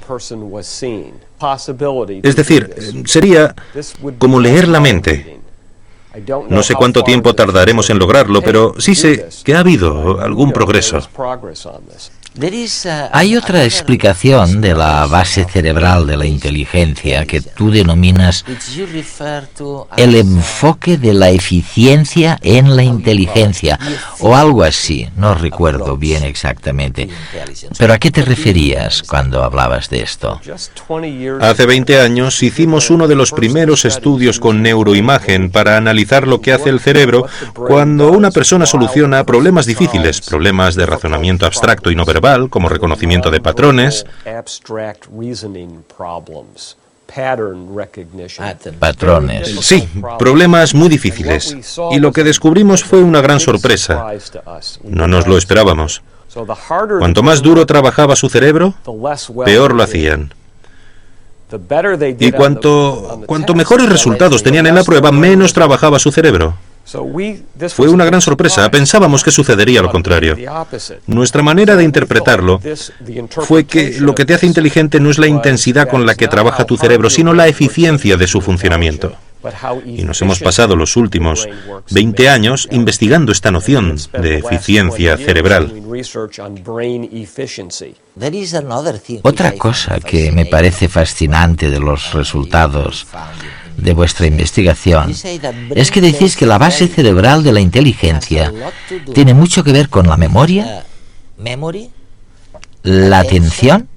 Es decir, sería como leer la mente. No sé cuánto tiempo tardaremos en lograrlo, pero sí sé que ha habido algún progreso. Hay otra explicación de la base cerebral de la inteligencia que tú denominas el enfoque de la eficiencia en la inteligencia, o algo así, no recuerdo bien exactamente. ¿Pero a qué te referías cuando hablabas de esto? Hace 20 años hicimos uno de los primeros estudios con neuroimagen para analizar lo que hace el cerebro cuando una persona soluciona problemas difíciles, problemas de razonamiento abstracto y no verbal, como reconocimiento de patrones. Patrones. Sí, problemas muy difíciles. Y lo que descubrimos fue una gran sorpresa. No nos lo esperábamos. Cuanto más duro trabajaba su cerebro, peor lo hacían. Y cuanto mejores resultados tenían en la prueba, menos trabajaba su cerebro. Fue una gran sorpresa. Pensábamos que sucedería lo contrario. Nuestra manera de interpretarlo fue que lo que te hace inteligente no es la intensidad con la que trabaja tu cerebro, sino la eficiencia de su funcionamiento. Y nos hemos pasado los últimos 20 años investigando esta noción de eficiencia cerebral. Otra cosa que me parece fascinante de los resultados de vuestra investigación es que decís que la base cerebral de la inteligencia tiene mucho que ver con la memoria, la atención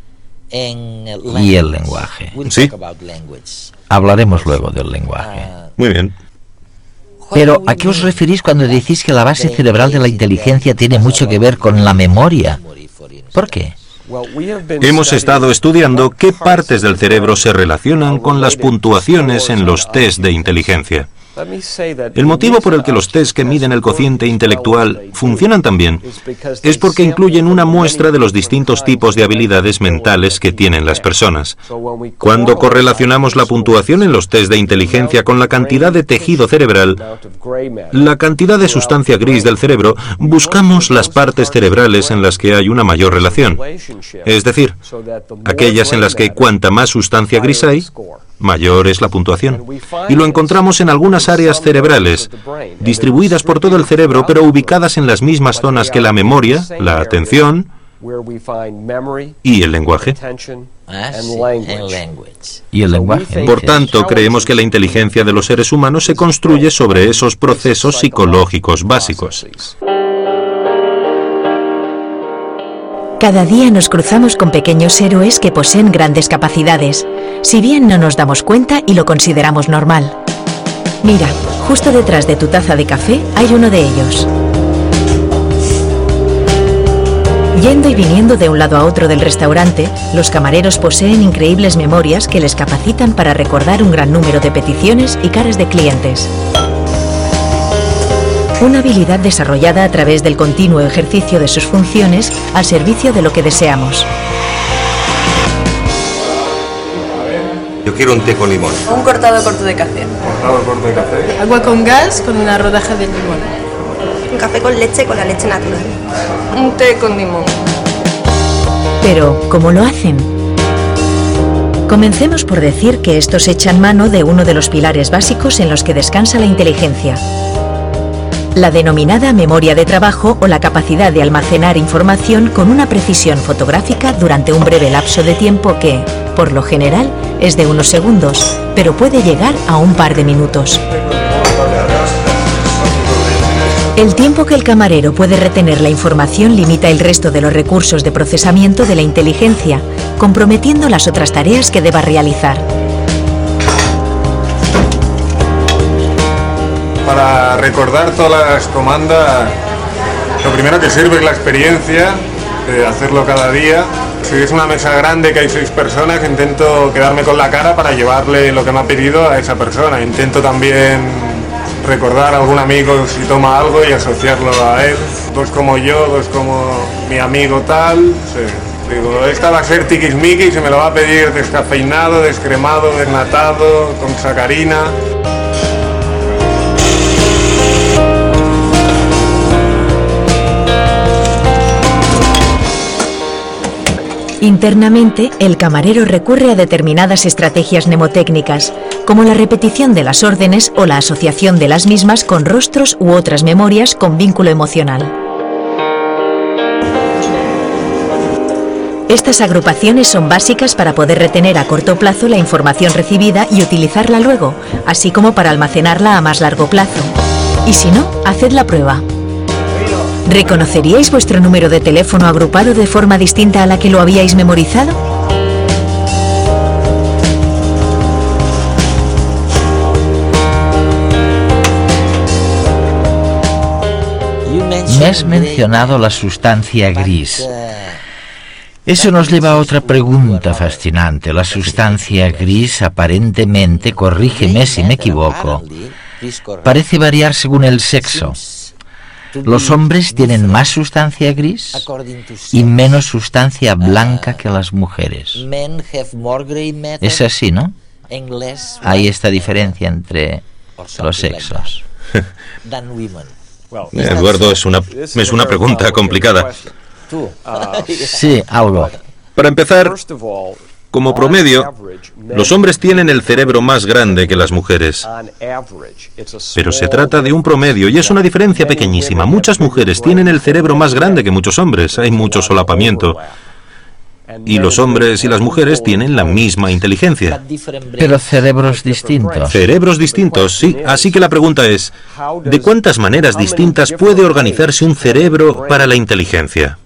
y el lenguaje. Sí. Hablaremos luego del lenguaje. Muy bien. Pero ¿a qué os referís cuando decís que la base cerebral de la inteligencia tiene mucho que ver con la memoria? ¿Por qué? Hemos estado estudiando qué partes del cerebro se relacionan con las puntuaciones en los test de inteligencia. El motivo por el que los test que miden el cociente intelectual funcionan tan bien es porque incluyen una muestra de los distintos tipos de habilidades mentales que tienen las personas. Cuando correlacionamos la puntuación en los test de inteligencia con la cantidad de tejido cerebral, la cantidad de sustancia gris del cerebro, buscamos las partes cerebrales en las que hay una mayor relación. Es decir, aquellas en las que cuanta más sustancia gris hay, mayor es la puntuación. Y lo encontramos en algunas áreas cerebrales, distribuidas por todo el cerebro, pero ubicadas en las mismas zonas que la memoria, la atención y el lenguaje. ¿Y el lenguaje? Por tanto, creemos que la inteligencia de los seres humanos se construye sobre esos procesos psicológicos básicos. Cada día nos cruzamos con pequeños héroes que poseen grandes capacidades, si bien no nos damos cuenta y lo consideramos normal. Mira, justo detrás de tu taza de café hay uno de ellos. Yendo y viniendo de un lado a otro del restaurante, los camareros poseen increíbles memorias que les capacitan para recordar un gran número de peticiones y caras de clientes. Una habilidad desarrollada a través del continuo ejercicio de sus funciones al servicio de lo que deseamos. Yo quiero un té con limón. Un cortado corto de café. Cortado corto de café. Agua con gas con una rodaja de limón. Un café con leche con la leche natural. Un té con limón. Pero, ¿cómo lo hacen? Comencemos por decir que estos echan mano de uno de los pilares básicos en los que descansa la inteligencia. La denominada memoria de trabajo o la capacidad de almacenar información con una precisión fotográfica durante un breve lapso de tiempo que, por lo general, es de unos segundos, pero puede llegar a un par de minutos. El tiempo que el camarero puede retener la información limita el resto de los recursos de procesamiento de la inteligencia, comprometiendo las otras tareas que deba realizar. Para recordar todas las comandas, lo primero que sirve es la experiencia de hacerlo cada día. Si es una mesa grande que hay 6 personas, intento quedarme con la cara para llevarle lo que me ha pedido a esa persona. Intento también recordar a algún amigo si toma algo y asociarlo a él. Dos como yo, dos como mi amigo tal. Sí. Digo, esta va a ser tiquismiquis y se me lo va a pedir descafeinado, descremado, desnatado, con sacarina. Internamente, el camarero recurre a determinadas estrategias mnemotécnicas, como la repetición de las órdenes o la asociación de las mismas con rostros u otras memorias con vínculo emocional. Estas agrupaciones son básicas para poder retener a corto plazo la información recibida y utilizarla luego, así como para almacenarla a más largo plazo. Y si no, haced la prueba. ¿Reconoceríais vuestro número de teléfono agrupado de forma distinta a la que lo habíais memorizado? Me has mencionado la sustancia gris. Eso nos lleva a otra pregunta fascinante. La sustancia gris aparentemente, corrígeme si me equivoco, parece variar según el sexo. Los hombres tienen más sustancia gris y menos sustancia blanca que las mujeres. Es así, ¿no? Hay esta diferencia entre los sexos. Eduardo, es una pregunta complicada. Sí, algo. Para empezar, como promedio, los hombres tienen el cerebro más grande que las mujeres. Pero se trata de un promedio y es una diferencia pequeñísima. Muchas mujeres tienen el cerebro más grande que muchos hombres. Hay mucho solapamiento. Y los hombres y las mujeres tienen la misma inteligencia. Pero cerebros distintos. Cerebros distintos, sí. Así que la pregunta es, ¿de cuántas maneras distintas puede organizarse un cerebro para la inteligencia?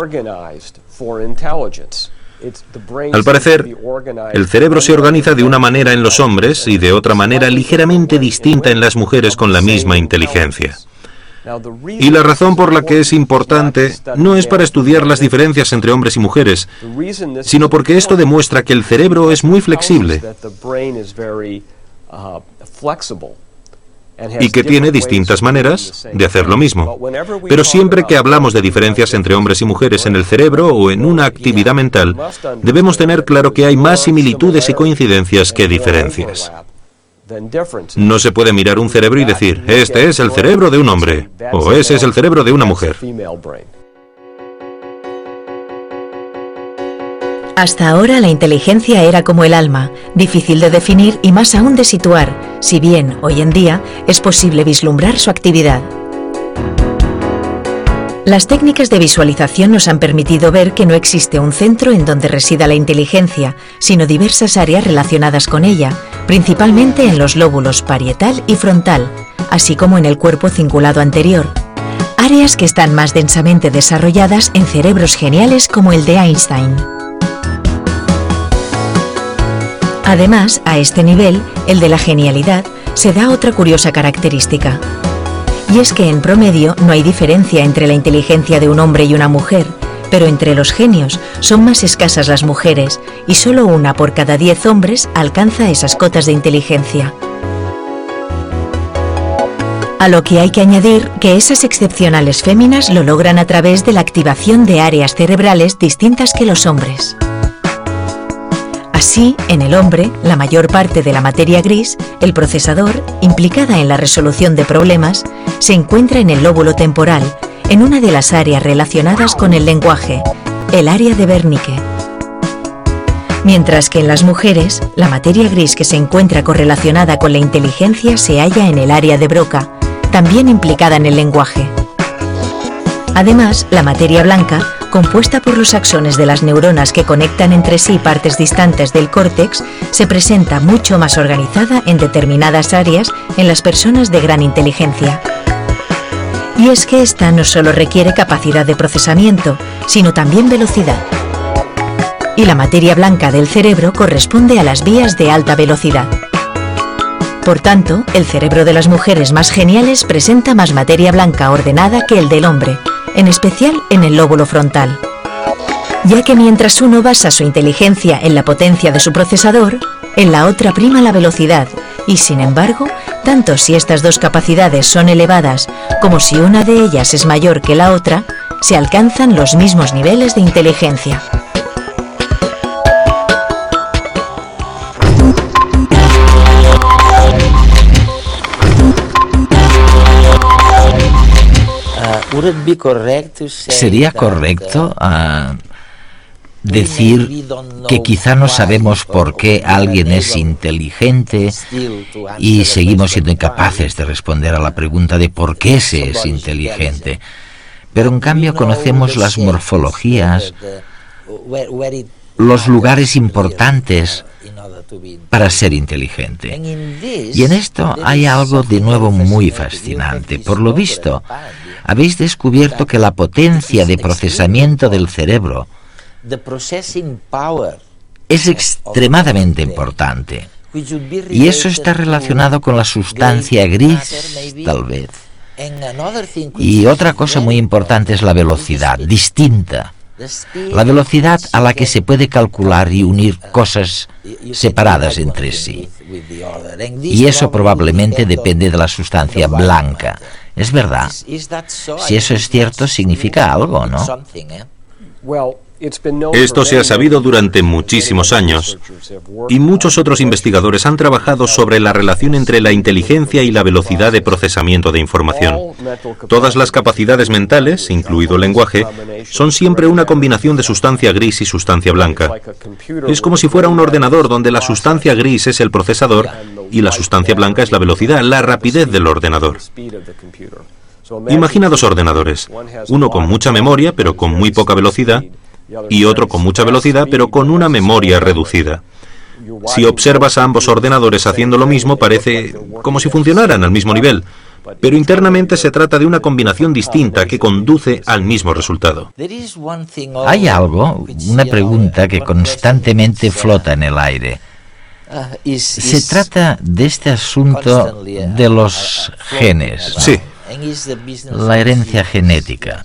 Al parecer, el cerebro se organiza de una manera en los hombres y de otra manera ligeramente distinta en las mujeres con la misma inteligencia. Y la razón por la que es importante no es para estudiar las diferencias entre hombres y mujeres, sino porque esto demuestra que el cerebro es muy flexible y que tiene distintas maneras de hacer lo mismo. Pero siempre que hablamos de diferencias entre hombres y mujeres en el cerebro o en una actividad mental, debemos tener claro que hay más similitudes y coincidencias que diferencias. No se puede mirar un cerebro y decir, este es el cerebro de un hombre, o ese es el cerebro de una mujer. Hasta ahora la inteligencia era como el alma, difícil de definir y más aún de situar, si bien, hoy en día, es posible vislumbrar su actividad. Las técnicas de visualización nos han permitido ver que no existe un centro en donde resida la inteligencia, sino diversas áreas relacionadas con ella, principalmente en los lóbulos parietal y frontal, así como en el cuerpo cingulado anterior. Áreas que están más densamente desarrolladas en cerebros geniales como el de Einstein. Además, a este nivel, el de la genialidad, se da otra curiosa característica. Y es que en promedio no hay diferencia entre la inteligencia de un hombre y una mujer, Pero entre los genios son más escasas las mujeres y solo 1 por cada 10 hombres alcanza esas cotas de inteligencia. A lo que hay que añadir que esas excepcionales féminas lo logran a través de la activación de áreas cerebrales distintas que los hombres. Así, en el hombre, la mayor parte de la materia gris, el procesador, implicada en la resolución de problemas, se encuentra en el lóbulo temporal, en una de las áreas relacionadas con el lenguaje, el área de Wernicke. Mientras que en las mujeres, la materia gris que se encuentra correlacionada con la inteligencia se halla en el área de Broca, también implicada en el lenguaje. Además, la materia blanca, compuesta por los axones de las neuronas que conectan entre sí partes distantes del córtex, se presenta mucho más organizada en determinadas áreas en las personas de gran inteligencia. Y es que esta no solo requiere capacidad de procesamiento, sino también velocidad. Y la materia blanca del cerebro corresponde a las vías de alta velocidad. Por tanto, el cerebro de las mujeres más geniales presenta más materia blanca ordenada que el del hombre, en especial en el lóbulo frontal. Ya que mientras uno basa su inteligencia en la potencia de su procesador, en la otra prima la velocidad, y sin embargo, tanto si estas dos capacidades son elevadas como si una de ellas es mayor que la otra, se alcanzan los mismos niveles de inteligencia. ¿Sería correcto decir que quizá no sabemos por qué alguien es inteligente y seguimos siendo incapaces de responder a la pregunta de por qué se es inteligente? Pero en cambio conocemos las morfologías, los lugares importantes para ser inteligente. Y en esto hay algo de nuevo muy fascinante. Por lo visto, habéis descubierto que la potencia de procesamiento del cerebro es extremadamente importante. Y eso está relacionado con la sustancia gris, tal vez. Y otra cosa muy importante es la velocidad, distinta. La velocidad a la que se puede calcular y unir cosas separadas entre sí. Y eso probablemente depende de la sustancia blanca. ¿Es verdad? Si eso es cierto, significa algo, ¿no? Esto se ha sabido durante muchísimos años y muchos otros investigadores han trabajado sobre la relación entre la inteligencia y la velocidad de procesamiento de información. Todas las capacidades mentales, incluido el lenguaje, son siempre una combinación de sustancia gris y sustancia blanca. Es como si fuera un ordenador donde la sustancia gris es el procesador y la sustancia blanca es la velocidad, la rapidez del ordenador. Imagina dos ordenadores, uno con mucha memoria pero con muy poca velocidad, y otro con mucha velocidad pero con una memoria reducida. Si observas a ambos ordenadores haciendo lo mismo, parece como si funcionaran al mismo nivel, pero internamente se trata de una combinación distinta que conduce al mismo resultado. Hay algo, una pregunta que constantemente flota en el aire. Se trata de este asunto de los genes. Sí. La herencia genética.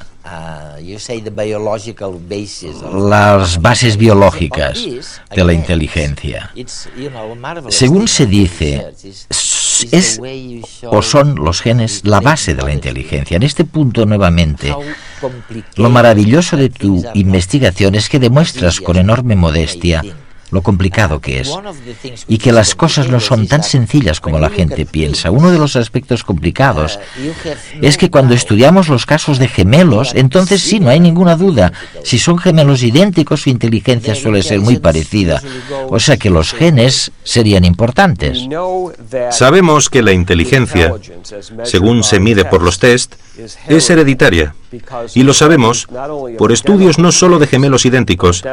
Las bases biológicas de la inteligencia. Según se dice, es o son los genes la base de la inteligencia. En este punto, nuevamente, lo maravilloso de tu investigación es que demuestras con enorme modestia lo complicado que es, y que las cosas no son tan sencillas como la gente piensa. Uno de los aspectos complicados es que cuando estudiamos los casos de gemelos, entonces sí, no hay ninguna duda. Si son gemelos idénticos, su inteligencia suele ser muy parecida. O sea que los genes serían importantes. Sabemos que la inteligencia, según se mide por los test, es hereditaria. Y lo sabemos por estudios no solo de gemelos idénticos,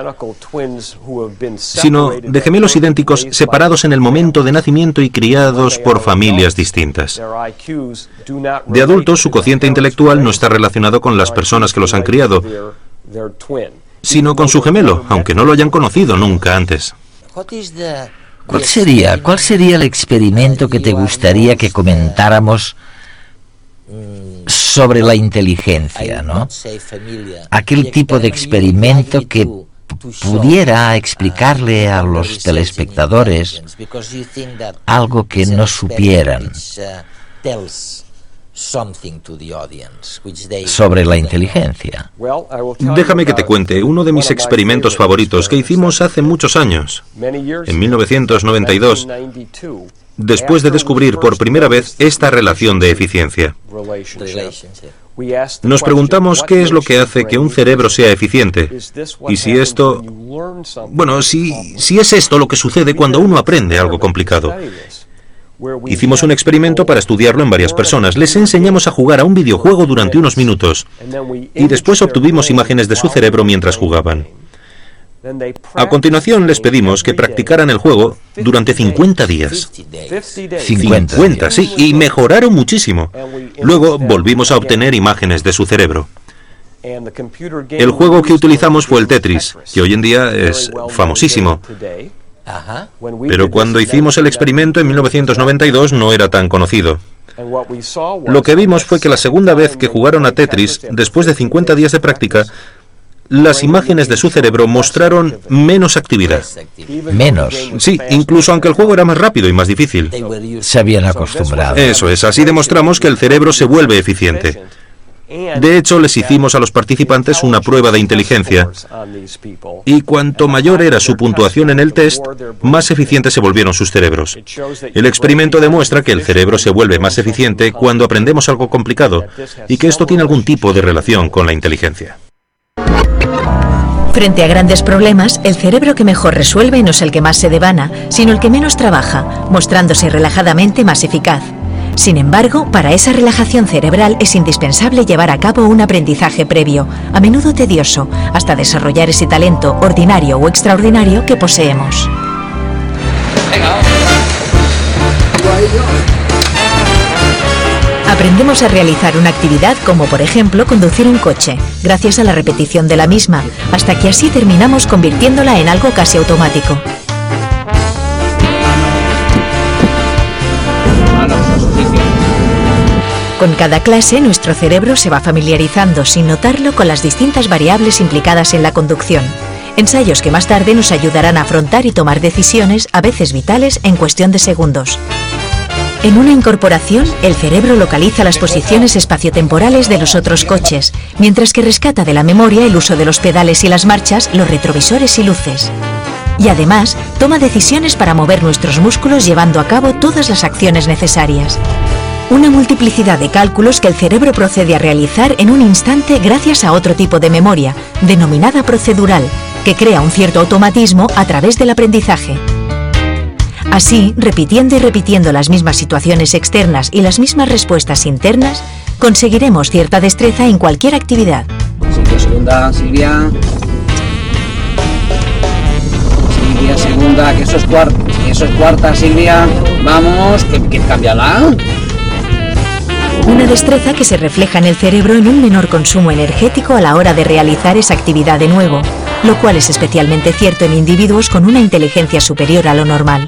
sino de gemelos idénticos separados en el momento de nacimiento y criados por familias distintas. De adultos, su cociente intelectual no está relacionado con las personas que los han criado, sino con su gemelo, aunque no lo hayan conocido nunca antes. ¿Cuál sería el experimento que te gustaría que comentáramos sobre la inteligencia, ¿no? Aquel tipo de experimento que pudiera explicarle a los telespectadores algo que no supieran sobre la inteligencia. Déjame que te cuente uno de mis experimentos favoritos que hicimos hace muchos años. En 1992, después de descubrir por primera vez esta relación de eficiencia. Nos preguntamos qué es lo que hace que un cerebro sea eficiente y si esto... Bueno, si es esto lo que sucede cuando uno aprende algo complicado. Hicimos un experimento para estudiarlo en varias personas. Les enseñamos a jugar a un videojuego durante unos minutos y después obtuvimos imágenes de su cerebro mientras jugaban. A continuación les pedimos que practicaran el juego durante 50 días. 50, sí, y mejoraron muchísimo. Luego volvimos a obtener imágenes de su cerebro. El juego que utilizamos fue el Tetris, que hoy en día es famosísimo. Pero cuando hicimos el experimento en 1992 no era tan conocido. Lo que vimos fue que la segunda vez que jugaron a Tetris, después de 50 días de práctica, las imágenes de su cerebro mostraron menos actividad. Menos. Sí, incluso aunque el juego era más rápido y más difícil. Se habían acostumbrado. Eso es, así demostramos que el cerebro se vuelve eficiente. De hecho, les hicimos a los participantes una prueba de inteligencia. Y cuanto mayor era su puntuación en el test, más eficientes se volvieron sus cerebros. El experimento demuestra que el cerebro se vuelve más eficiente cuando aprendemos algo complicado y que esto tiene algún tipo de relación con la inteligencia. Frente a grandes problemas, el cerebro que mejor resuelve no es el que más se devana, sino el que menos trabaja, mostrándose relajadamente más eficaz. Sin embargo, para esa relajación cerebral es indispensable llevar a cabo un aprendizaje previo, a menudo tedioso, hasta desarrollar ese talento ordinario o extraordinario que poseemos. Aprendemos a realizar una actividad como, por ejemplo, conducir un coche, gracias a la repetición de la misma, hasta que así terminamos convirtiéndola en algo casi automático. Con cada clase, nuestro cerebro se va familiarizando, sin notarlo, con las distintas variables implicadas en la conducción. Ensayos que más tarde nos ayudarán a afrontar y tomar decisiones, a veces vitales, en cuestión de segundos. En una incorporación, el cerebro localiza las posiciones espaciotemporales de los otros coches, mientras que rescata de la memoria el uso de los pedales y las marchas, los retrovisores y luces. Y además, toma decisiones para mover nuestros músculos llevando a cabo todas las acciones necesarias. Una multiplicidad de cálculos que el cerebro procede a realizar en un instante gracias a otro tipo de memoria, denominada procedural, que crea un cierto automatismo a través del aprendizaje. Así, repitiendo y repitiendo las mismas situaciones externas y las mismas respuestas internas, conseguiremos cierta destreza en cualquier actividad. Silvia, segunda, Silvia. Silvia, segunda, que eso es cuarta, Silvia. Vamos, que cámbiala. Una destreza que se refleja en el cerebro en un menor consumo energético a la hora de realizar esa actividad de nuevo, lo cual es especialmente cierto en individuos con una inteligencia superior a lo normal.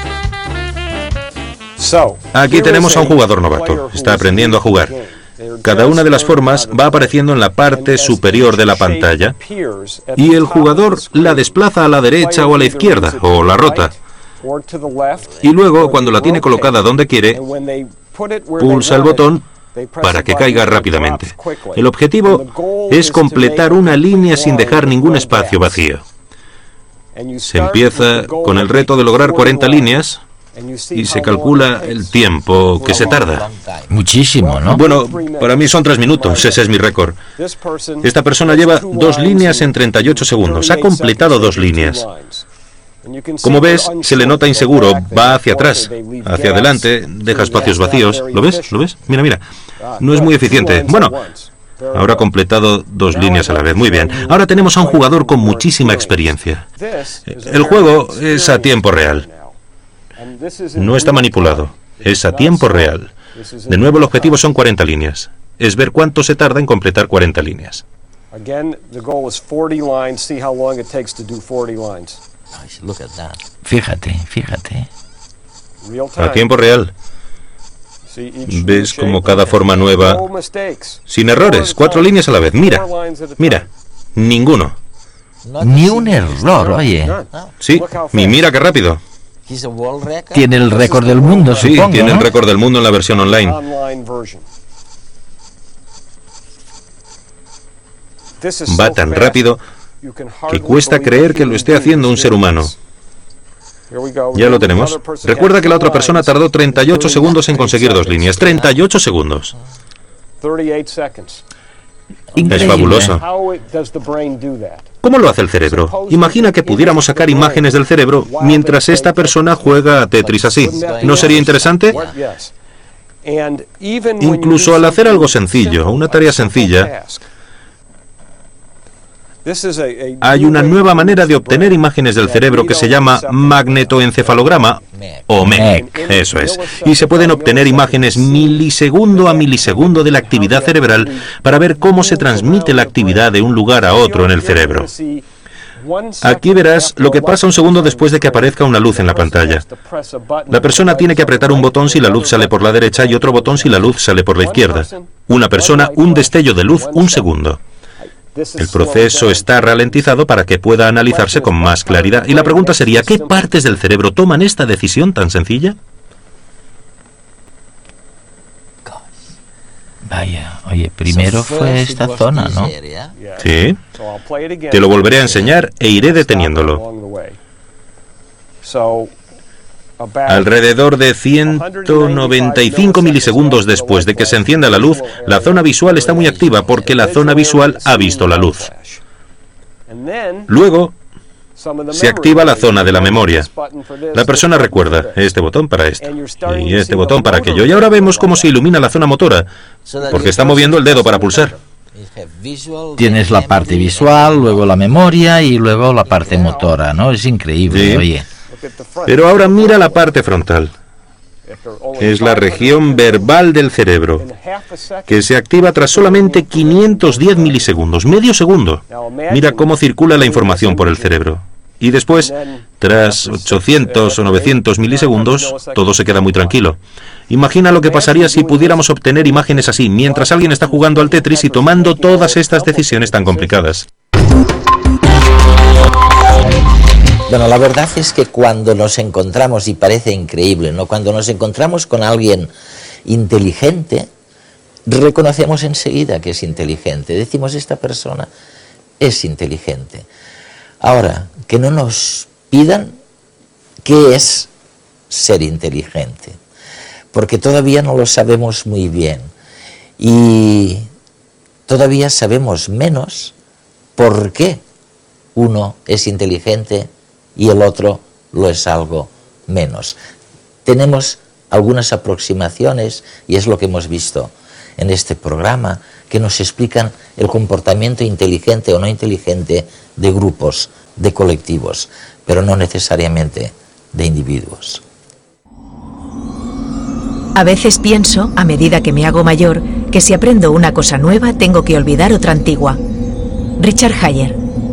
Aquí tenemos a un jugador novato. Está aprendiendo a jugar. Cada una de las formas va apareciendo en la parte superior de la pantalla y el jugador la desplaza a la derecha o a la izquierda, o la rota. Y luego, cuando la tiene colocada donde quiere, pulsa el botón para que caiga rápidamente. El objetivo es completar una línea sin dejar ningún espacio vacío. Se empieza con el reto de lograr 40 líneas y se calcula el tiempo que se tarda. Muchísimo, ¿no? Bueno, para mí son 3 minutos, ese es mi récord. Esta persona lleva 2 líneas en 38 segundos. Ha completado 2 líneas. Como ves, se le nota inseguro, va hacia atrás, hacia adelante, deja espacios vacíos. ¿Lo ves? ¿Lo ves? Mira, mira. No es muy eficiente. Bueno, ahora ha completado 2 líneas a la vez. Muy bien. Ahora tenemos a un jugador con muchísima experiencia. El juego es a tiempo real. No está manipulado. Es a tiempo real. De nuevo, el objetivo son 40 líneas. Es ver cuánto se tarda en completar 40 líneas. Fíjate, fíjate. A tiempo real. Ves como cada forma nueva, sin errores, 4 líneas a la vez. Mira, ninguno. Ni un error, oye. Sí, y mira qué rápido. Tiene el récord del mundo, supongo, sí, tiene ¿no? el récord del mundo en la versión online. Va tan rápido que cuesta creer que lo esté haciendo un ser humano. Ya lo tenemos. Recuerda que la otra persona tardó 38 segundos en conseguir 2 líneas. 38 segundos. Es fabuloso. ¿Cómo lo hace el cerebro? Imagina que pudiéramos sacar imágenes del cerebro mientras esta persona juega a Tetris así. ¿No sería interesante? Incluso al hacer algo sencillo, una tarea sencilla, hay una nueva manera de obtener imágenes del cerebro que se llama magnetoencefalograma, o MEC, eso es. Y se pueden obtener imágenes milisegundo a milisegundo de la actividad cerebral para ver cómo se transmite la actividad de un lugar a otro en el cerebro. Aquí verás lo que pasa un segundo después de que aparezca una luz en la pantalla. La persona tiene que apretar un botón si la luz sale por la derecha y otro botón si la luz sale por la izquierda. Una persona, un destello de luz, un segundo. El proceso está ralentizado para que pueda analizarse con más claridad. Y la pregunta sería, ¿qué partes del cerebro toman esta decisión tan sencilla? Vaya, oye, primero fue esta zona, ¿no? Sí. Te lo volveré a enseñar e iré deteniéndolo. Alrededor de 195 milisegundos después de que se encienda la luz, la zona visual está muy activa porque la zona visual ha visto la luz. Luego, se activa la zona de la memoria. La persona recuerda este botón para esto y este botón para aquello. Y ahora vemos cómo se ilumina la zona motora, porque está moviendo el dedo para pulsar. Tienes la parte visual, luego la memoria y luego la parte motora, ¿no? Es increíble, Sí. Oye. Pero ahora mira la parte frontal. Es la región verbal del cerebro, que se activa tras solamente 510 milisegundos, medio segundo. Mira cómo circula la información por el cerebro. Y después, tras 800 o 900 milisegundos, todo se queda muy tranquilo. Imagina lo que pasaría si pudiéramos obtener imágenes así, mientras alguien está jugando al Tetris y tomando todas estas decisiones tan complicadas. Bueno, la verdad es que cuando nos encontramos, y parece increíble, ¿no? Cuando nos encontramos con alguien inteligente, reconocemos enseguida que es inteligente. Decimos, esta persona es inteligente. Ahora, que no nos pidan qué es ser inteligente, porque todavía no lo sabemos muy bien. Y todavía sabemos menos por qué uno es inteligente y el otro lo es algo menos. Tenemos algunas aproximaciones, y es lo que hemos visto en este programa, que nos explican el comportamiento inteligente o no inteligente de grupos, de colectivos, pero no necesariamente de individuos. A veces pienso, a medida que me hago mayor, que si aprendo una cosa nueva tengo que olvidar otra antigua. Richard Hayer.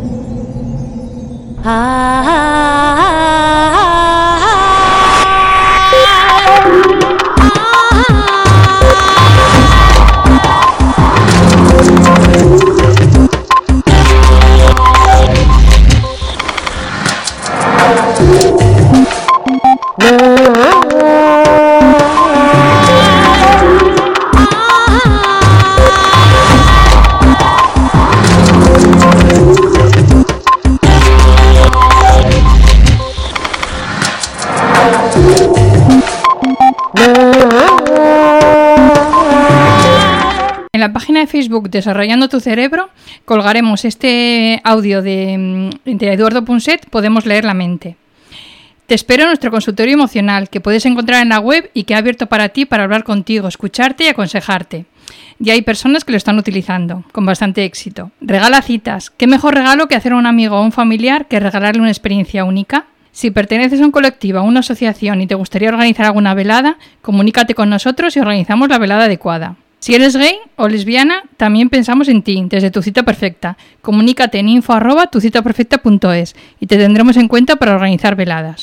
En la página de Facebook Desarrollando tu Cerebro colgaremos este audio de Eduardo Punset, Podemos leer la mente. Te espero en nuestro consultorio emocional, que puedes encontrar en la web y que ha abierto para ti para hablar contigo, escucharte y aconsejarte. Ya hay personas que lo están utilizando, con bastante éxito. Regala citas. ¿Qué mejor regalo que hacer a un amigo o a un familiar que regalarle una experiencia única? Si perteneces a un colectivo, a una asociación y te gustaría organizar alguna velada, comunícate con nosotros y organizamos la velada adecuada. Si eres gay o lesbiana, también pensamos en ti, desde Tu Cita Perfecta. Comunícate en info@tucitaperfecta.es y te tendremos en cuenta para organizar veladas.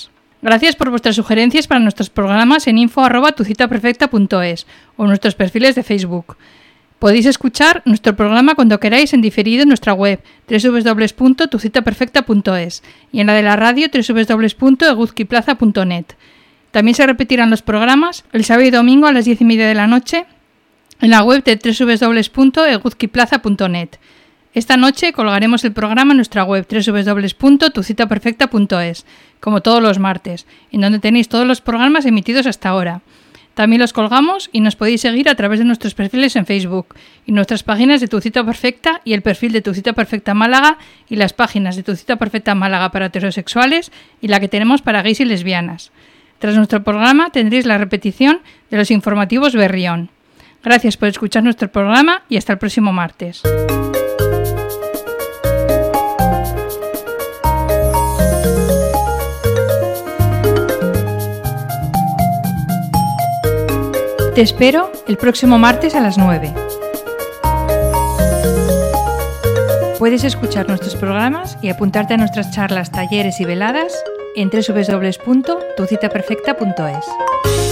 Gracias por vuestras sugerencias para nuestros programas en info@tucitaperfecta.es o nuestros perfiles de Facebook. Podéis escuchar nuestro programa cuando queráis en diferido en nuestra web www.tucitaperfecta.es y en la de la radio www.eguzquiplaza.net. También se repetirán los programas el sábado y domingo a las 10:30 de la noche en la web de www.eguzquiplaza.net. Esta noche colgaremos el programa en nuestra web www.tucitaperfecta.es, como todos los martes, en donde tenéis todos los programas emitidos hasta ahora. También los colgamos y nos podéis seguir a través de nuestros perfiles en Facebook y nuestras páginas de Tu Cita Perfecta y el perfil de Tu Cita Perfecta Málaga y las páginas de Tu Cita Perfecta Málaga para heterosexuales y la que tenemos para gays y lesbianas. Tras nuestro programa tendréis la repetición de los informativos Berrión. Gracias por escuchar nuestro programa y hasta el próximo martes. Te espero el próximo martes a las 9. Puedes escuchar nuestros programas y apuntarte a nuestras charlas, talleres y veladas en www.tucitaperfecta.es.